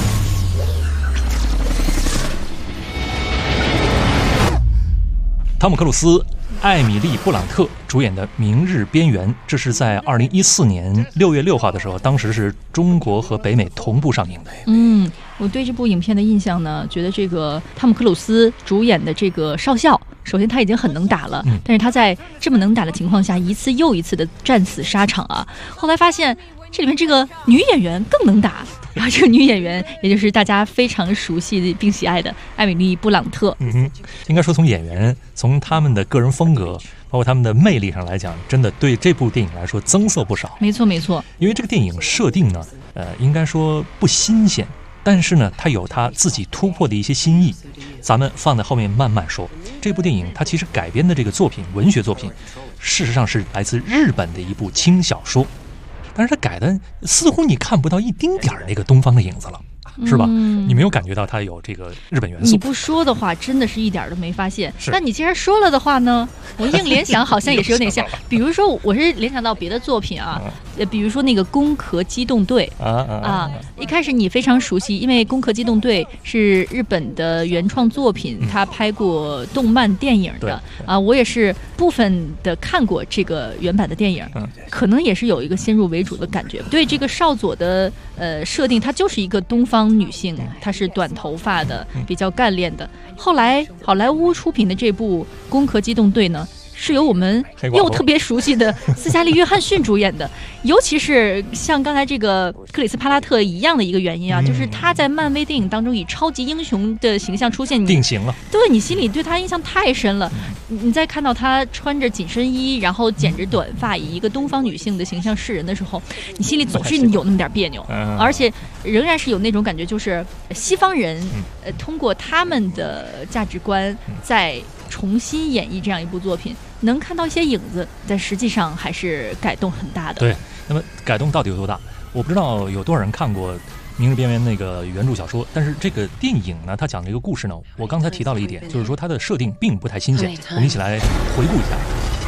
S9: 汤姆克鲁斯、艾米丽·布朗特主演的《明日边缘》，这是在2014年6月6号的时候，当时是中国和北美同步上映的。
S10: 我对这部影片的印象呢，觉得这个汤姆克鲁斯主演的这个少校，首先他已经很能打了，但是他在这么能打的情况下，一次又一次的战死沙场啊。后来发现这里面这个女演员更能打。然后这个女演员，也就是大家非常熟悉并喜爱的艾米丽·布朗特。
S9: 应该说从演员、从他们的个人风格，包括他们的魅力上来讲，真的对这部电影来说增色不少。
S10: 没错没错，
S9: 因为这个电影设定呢，应该说不新鲜，但是呢，它有它自己突破的一些新意，咱们放在后面慢慢说。这部电影它其实改编的这个作品，文学作品，事实上是来自日本的一部轻小说。但是它改的似乎你看不到一丁点儿那个东方的影子了，是吧？你没有感觉到它有这个日本元素。
S10: 你不说的话，真的是一点都没发现。那你既然说了的话呢，我硬联想好像也是有点像。比如说，我是联想到别的作品啊，比如说那个《攻壳机动队》一开始你非常熟悉，因为《攻壳机动队》是日本的原创作品，他拍过动漫电影的我也是部分的看过这个原版的电影，可能也是有一个先入为主的感觉。对这个少佐的设定，她就是一个东方女性，她是短头发的，比较干练的。后来好莱坞出品的这部《攻壳机动队》呢，是由我们又特别熟悉的斯嘉丽·约翰逊主演的，尤其是像刚才这个克里斯·帕拉特一样的一个原因啊，就是他在漫威电影当中以超级英雄的形象出现，
S9: 定型了，
S10: 对你心里对他印象太深了。你再看到他穿着紧身衣，然后剪着短发，以一个东方女性的形象示人的时候，你心里总是有那么点别扭，而且仍然是有那种感觉，就是西方人通过他们的价值观在重新演绎这样一部作品，能看到一些影子，但实际上还是改动很大的。
S9: 对，那么改动到底有多大？我不知道有多少人看过《明日边缘》那个原著小说，但是这个电影呢，它讲的一个故事呢，我刚才提到了一点，就是说它的设定并不太新鲜。我们一起来回顾一下。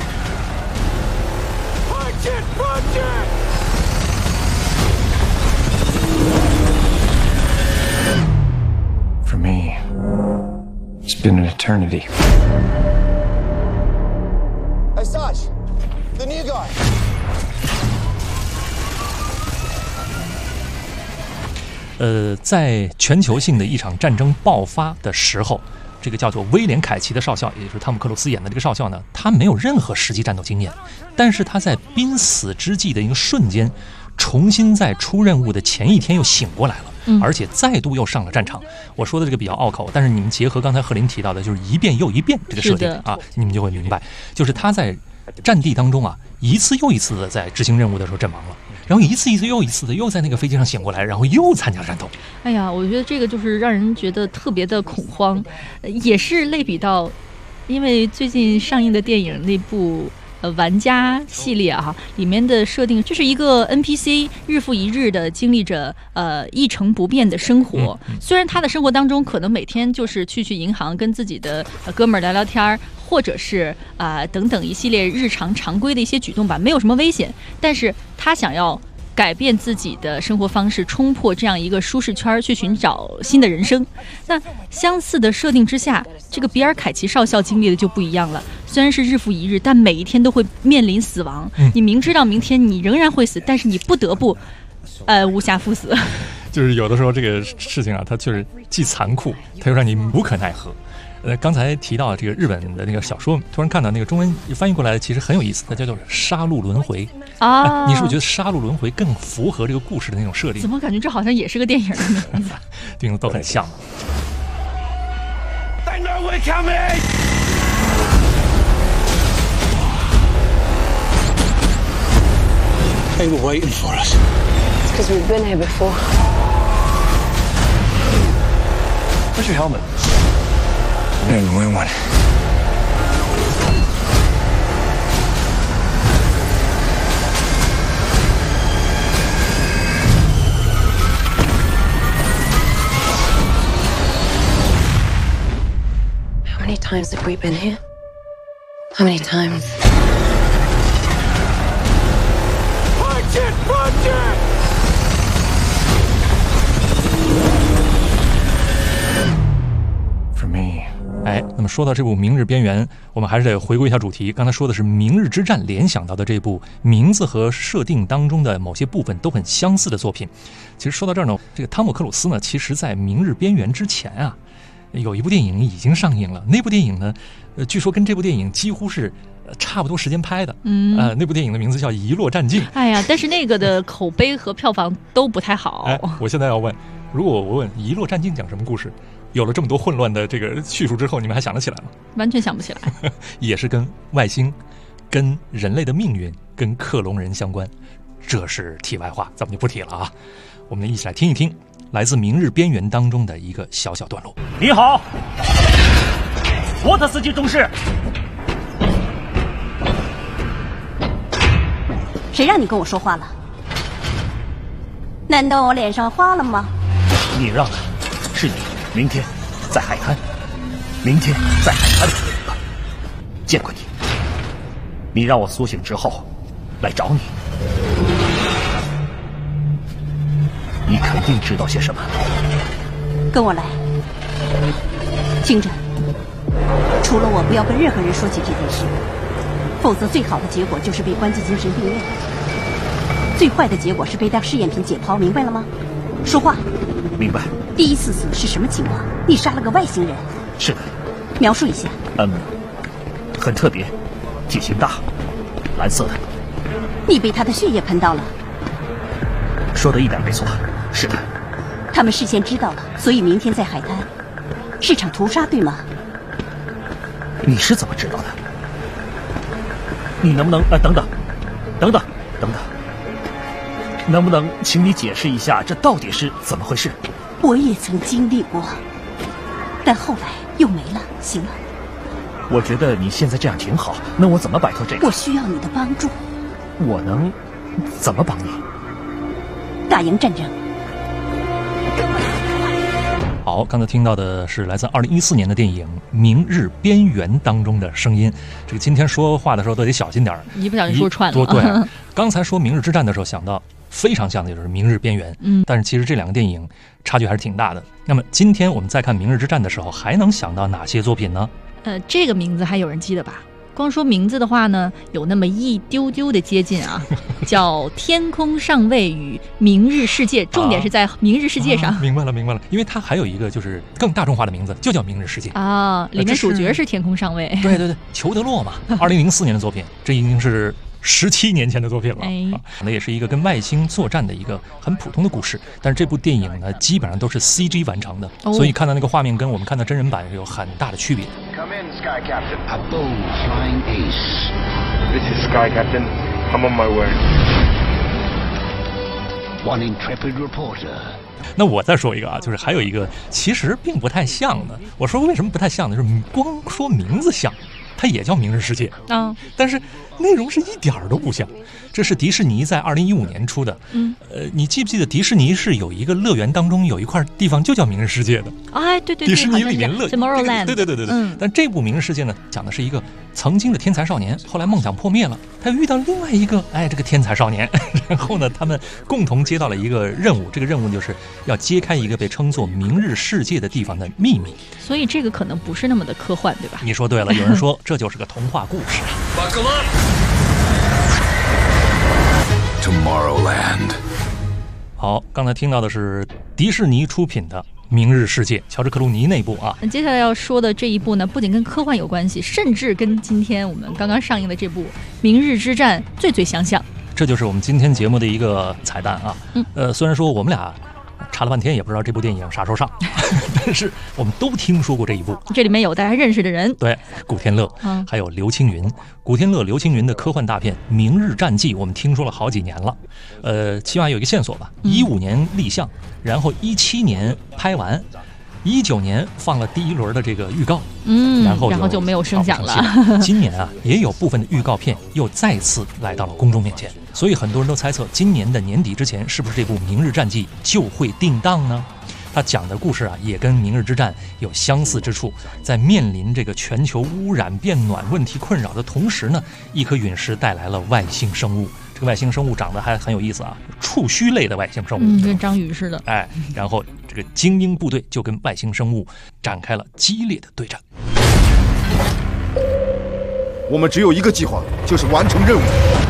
S15: For me, it's been an eternity.
S2: Hey, Saj, the new guy.
S9: 在全球性的一场战争爆发的时候，这个叫做威廉·凯奇的少校，也就是汤姆·克鲁斯演的这个少校呢，他没有任何实际战斗经验，但是他在濒死之际的一个瞬间，重新在出任务的前一天又醒过来了。而且再度又上了战场。我说的这个比较拗口，但是你们结合刚才贺林提到的，就是一遍又一遍这个设定啊，你们就会明白，就是他在战地当中啊，一次又一次的在执行任务的时候阵亡了，然后一次又一次的又在那个飞机上醒过来，然后又参加战斗。
S10: 哎呀，我觉得这个就是让人觉得特别的恐慌，也是类比到，因为最近上映的电影那部。玩家系列啊，里面的设定就是一个 NPC 日复一日的经历着一成不变的生活。虽然他的生活当中可能每天就是去银行跟自己的哥们儿聊聊天，或者是等等一系列日常常规的一些举动吧，没有什么危险。但是他想要改变自己的生活方式，冲破这样一个舒适圈，去寻找新的人生。那相似的设定之下，这个比尔·凯奇少校经历的就不一样了。虽然是日复一日，但每一天都会面临死亡。你明知道明天你仍然会死，但是你不得不无暇赴死。
S9: 就是有的时候这个事情啊，它确实既残酷，它又让你无可奈何。刚才提到这个日本的那个小说，突然看到那个中文翻译过来，其实很有意思，它叫做杀戮轮回啊。你是不是觉得杀戮轮回更符合这个故事的那种设定？
S10: 怎么感觉这好像也是个电影的名字？
S9: 名字都很像。
S2: They know we're coming.
S15: They were waiting for us.
S13: It's because we've been here before.
S15: Where's your helmet? I didn't wear one.
S3: times have we been here? How many times?
S2: Punch it! Punch it!
S15: For me.
S9: 哎，那么说到这部《明日边缘》，我们还是得回归一下主题。刚才说的是《明日之战》，联想到的这部名字和设定当中的某些部分都很相似的作品。其实说到这儿呢，这个汤姆克鲁斯呢，其实在《明日边缘》之前啊，有一部电影已经上映了。那部电影呢，据说跟这部电影几乎是差不多时间拍的。那部电影的名字叫《遗落战境》。
S10: 哎呀，但是那个的口碑和票房都不太好。
S9: 哎，我现在要问，如果我问《遗落战境》讲什么故事？有了这么多混乱的这个叙述之后，你们还想得起来吗？
S10: 完全想不起来。
S9: 也是跟外星、跟人类的命运、跟克隆人相关。这是题外话，咱们就不提了啊。我们一起来听一听来自《明日边缘》当中的一个小小段落。
S16: 你好，沃特斯基中士。
S17: 谁让你跟我说话了？难道我脸上花了吗？
S16: 你让的，是你。明天在海滩，明天在海滩见过你。你让我苏醒之后来找你，你肯定知道些什么。
S17: 跟我来，听着，除了我，不要跟任何人说起这件事，否则最好的结果就是被关进精神病院，最坏的结果是被当试验品解剖，明白了吗？说话。
S16: 明白。
S17: 第一次死是什么情况？你杀了个外星人？
S16: 是的。
S17: 描述一下。
S16: 很特别，体型大，蓝色的。
S17: 你被他的血液喷到了。
S16: 说的一点没错，是的。
S17: 他们事先知道了，所以明天在海滩是场屠杀，对吗？
S16: 你是怎么知道的？你能不能等等，能不能请你解释一下这到底是怎么回事？
S17: 我也曾经历过，但后来又没了。行了，
S16: 我觉得你现在这样挺好。那我怎么摆脱这个？
S17: 我需要你的帮助。
S16: 我能怎么帮你？
S17: 打赢战争。
S9: 好，刚才听到的是来自2014年的电影《明日边缘》当中的声音。这个今天说话的时候都得小心点儿，
S10: 一不小心说串了。
S9: 对，刚才说《明日之战》的时候想到非常像的就是《明日边缘》，但是其实这两个电影差距还是挺大的。那么今天我们再看《明日之战》的时候，还能想到哪些作品呢？
S10: 这个名字还有人记得吧？光说名字的话呢，有那么一丢丢的接近啊，叫《天空上尉与明日世界》，重点是在明日世界上。
S9: 明白了，因为它还有一个就是更大众化的名字，就叫明日世界
S10: 啊。里面主角是天空上尉，
S9: 对，裘德洛嘛，2004年的作品，这已经是17年前的作品了。那也是一个跟外星作战的一个很普通的故事，但是这部电影呢，基本上都是 CG 完成的，所以看到那个画面跟我们看到真人版是有很大的区别。
S19: Come in, Sky Captain. A bold flying ace.
S2: This is Sky Captain. I'm on my way.
S19: One intrepid reporter.
S9: 那我再说一个啊，就是还有一个其实并不太像的。我说为什么不太像呢？就是光说名字像。它也叫《明日世界》但是内容是一点都不像。这是迪士尼在2015年出的。你记不记得迪士尼是有一个乐园当中有一块地方就叫《明日世界》的？
S10: 哎，对，
S9: 迪士尼里面
S10: Tomorrowland。
S9: 对。但这部《明日世界》呢，讲的是一个曾经的天才少年，后来梦想破灭了，他遇到另外一个这个天才少年，然后呢，他们共同接到了一个任务，这个任务就是要揭开一个被称作明日世界的地方的秘密。
S10: 所以这个可能不是那么的科幻，对吧？
S9: 你说对了，有人说这就是个童话故事。
S7: Tomorrowland。
S9: 好，刚才听到的是迪士尼出品的《明日世界》，乔治·克鲁尼那部啊。
S10: 接下来要说的这一部呢，不仅跟科幻有关系，甚至跟今天我们刚刚上映的这部《明日之战》最相像。
S9: 这就是我们今天节目的一个彩蛋啊。虽然说我们俩查了半天也不知道这部电影啥时候上，但是我们都听说过这一部。
S10: 这里面有大家认识的人，
S9: 对，古天乐，还有刘青云。古天乐、刘青云的科幻大片《明日战记》，我们听说了好几年了。起码有一个线索吧，15年立项，然后17年拍完。19年放了第一轮的这个预告，然后就没有声响了。今年啊，也有部分的预告片又再次来到了公众面前，所以很多人都猜测，今年的年底之前，是不是这部《明日战记》就会定档呢？ 他讲的故事啊，也跟明日之战有相似之处。在面临这个全球污染变暖问题困扰的同时呢，一颗陨石带来了外星生物。这个外星生物长得还很有意思啊，触须类的外星生物，
S10: 跟章鱼似的。
S9: 哎，然后这个精英部队就跟外星生物展开了激烈的对战。
S1: 我们只有一个计划，就是完成任务。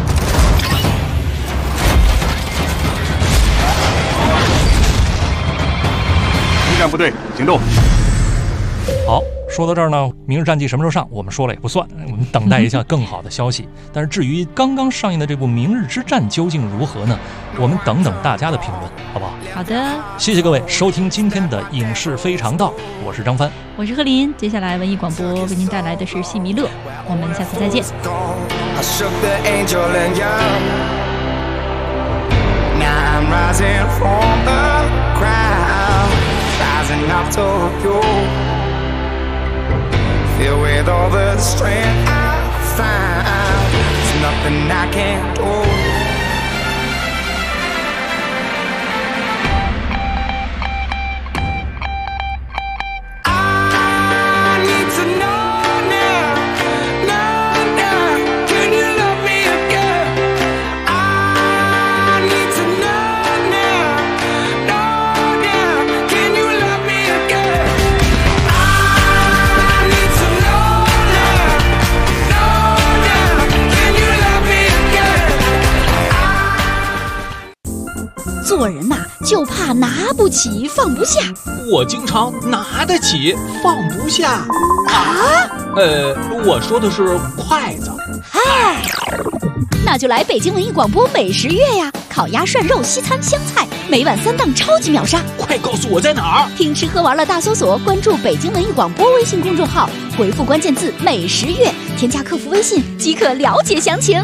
S14: 陆战部队行动。
S9: 好，说到这儿呢，明日战记什么时候上，我们说了也不算，我们等待一下更好的消息。但是至于刚刚上映的这部《明日之战》究竟如何呢？我们等等大家的评论，好不好？
S10: 好的，
S9: 谢谢各位收听今天的影视非常道，我是张帆，
S10: 我是贺林。接下来文艺广播为您带来的是戏迷乐，我们下次再见。
S20: Filled with all the strength I find, there's nothing I can't do. I need to know now, can you love me again? I need to know now, can you love me again?
S21: I 做人呐，就怕拿不起放不下。
S23: 我经常拿得起放不下。
S21: 啊？
S23: 我说的是筷子。
S21: 嗨，那就来北京文艺广播美食月呀！烤鸭、涮肉、西餐、湘菜，每晚3档超级秒杀。
S23: 快告诉我在哪儿？
S21: 听吃喝玩乐大搜索，关注北京文艺广播微信公众号，回复关键字“美食月”，添加客服微信即可了解详情。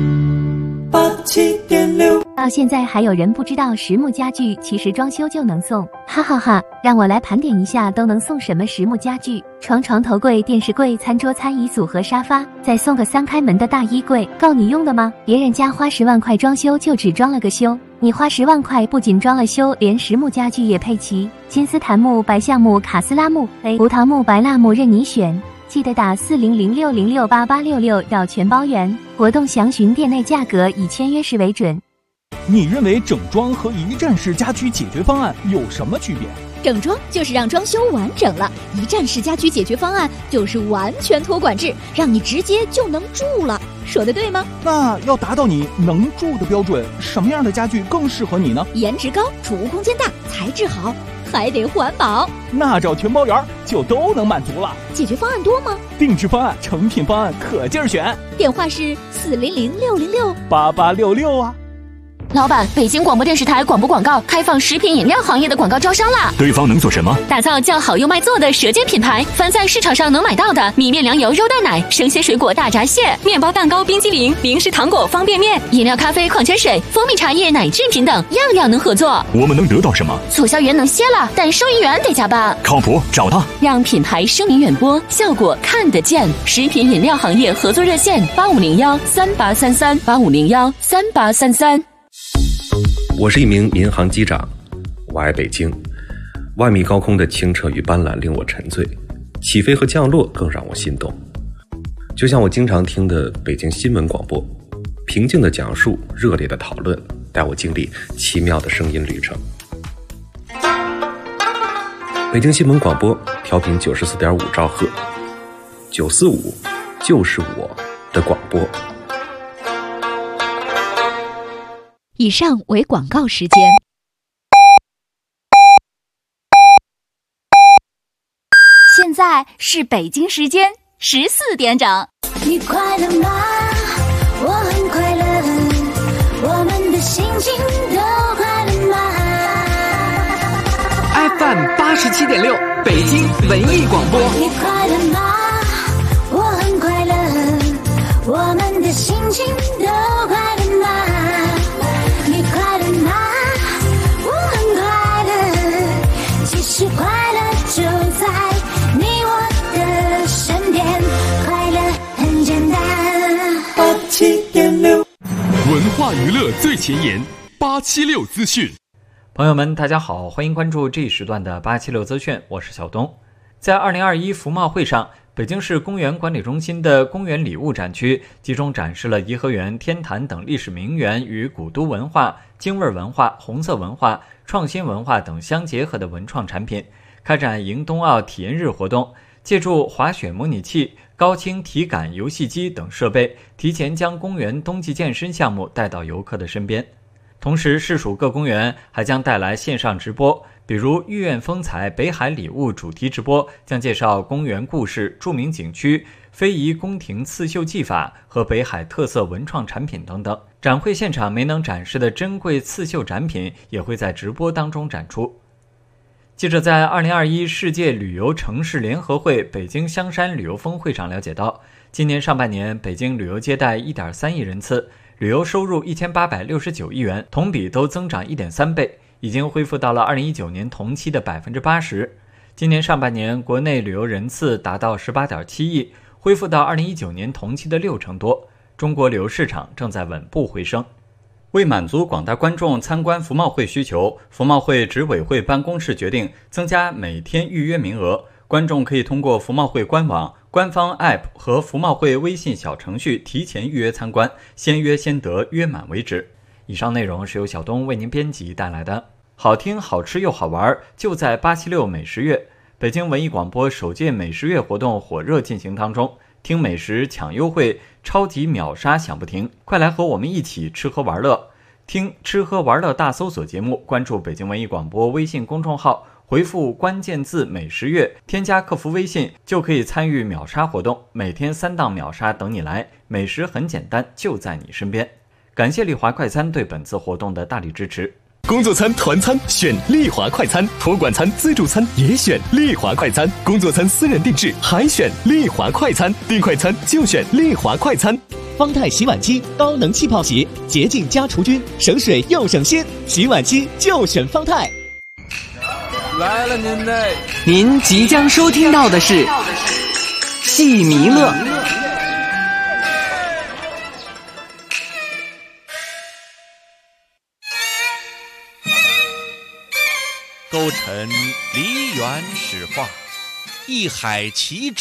S24: 87.6到现在还有人不知道实木家具其实装修就能送，哈哈哈！让我来盘点一下都能送什么实木家具：床、头柜、电视柜、餐桌、餐椅组和沙发，再送个3开门的大衣柜，够你用的吗？别人家花10万块装修就只装了个修，你花10万块不仅装了修，连实木家具也配齐，金丝檀木、白橡木、卡斯拉木、胡桃木、白蜡木任你选。记得打4006068866要全包圆，活动详询店内价格，以签约时为准。
S26: 你认为整装和一站式家居解决方案有什么区别？
S21: 整装就是让装修完整了，一站式家居解决方案就是完全托管制，让你直接就能住了。说的对吗？
S26: 那要达到你能住的标准，什么样的家具更适合你呢？
S21: 颜值高，储物空间大，材质好，还得环保。
S26: 那找全包圆就都能满足了。
S21: 解决方案多吗？
S26: 定制方案、成品方案可劲儿选。
S21: 电话是400-606-8866
S26: 啊。
S8: 老板，北京广播电视台广播广告开放食品饮料行业的广告招商啦！
S22: 对方能做什么？
S8: 打造叫好又卖座的舌尖品牌，凡在市场上能买到的米面粮油肉蛋奶、生鲜水果大闸蟹、面包蛋糕、冰激凌、零食糖果、方便面、饮料、咖啡、矿泉水、蜂蜜茶叶、奶制品等，样样能合作。
S22: 我们能得到什么？
S8: 促销员能歇了，但收银员得加班。
S22: 靠谱，找他，
S8: 让品牌声名远播，效果看得见。食品饮料行业合作热线8501-3833，8501-3833。
S27: 我是一名民航机长，我爱北京。万米高空的清澈与斑斓令我沉醉，起飞和降落更让我心动。就像我经常听的北京新闻广播，平静的讲述，热烈的讨论，带我经历奇妙的声音旅程。北京新闻广播调频94.5兆赫，945就是我的广播。
S21: 以上为广告时间。
S28: 现在是北京时间14点整。
S29: 你快乐吗？我很快乐，我们的心情都快乐吗
S18: ？FM 87.6，北京文艺广播。
S29: 你快乐吗？我很快乐，我们的心情都快乐吗？你快乐吗？我很快乐，其实快乐就在你我的身边，快乐很简单。87.6，
S30: 文化娱乐最前沿，876资讯。
S3: 朋友们，大家好，欢迎关注这一时段的876资讯，我是小东。在2021服贸会上，北京市公园管理中心的公园礼物展区集中展示了颐和园、天坛等历史名园与古都文化、京味文化、红色文化、创新文化等相结合的文创产品，开展迎冬奥体验日活动，借助滑雪模拟器、高清体感游戏机等设备，提前将公园冬季健身项目带到游客的身边。同时，市属各公园还将带来线上直播，比如御苑风采北海礼物主题直播将介绍公园故事、著名景区、非遗宫廷刺绣技法和北海特色文创产品等等。展会现场没能展示的珍贵刺绣展品也会在直播当中展出。记者在2021世界旅游城市联合会北京香山旅游峰会上了解到，今年上半年北京旅游接待 1.3 亿人次，旅游收入1869亿元，同比都增长 1.3 倍，已经恢复到了2019年同期的 80%。今年上半年国内旅游人次达到 18.7 亿，恢复到2019年同期的60%多，中国旅游市场正在稳步回升。为满足广大观众参观服贸会需求，服贸会执委会办公室决定增加每天预约名额，观众可以通过服贸会官网、官方 App 和服贸会微信小程序提前预约参观，先约先得，约满为止。以上内容是由小东为您编辑带来的，好听、好吃又好玩，就在876美食月。北京文艺广播首届美食月活动火热进行当中，听美食抢优惠，超级秒杀响不停，快来和我们一起吃喝玩乐。听吃喝玩乐大搜索节目，关注北京文艺广播微信公众号，回复关键字美食月，添加客服微信就可以参与秒杀活动，每天3档秒杀等你来，美食很简单，就在你身边。感谢丽华快餐对本次活动的大力支持。
S4: 工作餐、团餐选丽华快餐，托管餐、自助餐也选丽华快餐，工作餐私人定制还选丽华快餐，订快餐就选丽华快餐。
S5: 方太洗碗机高能气泡洗，洁净加除菌，省水又省心，洗碗机就选方太。
S18: 来了您嘞！您即将收听到的是戏迷乐。
S6: 勾陈梨园史话，一海奇珍。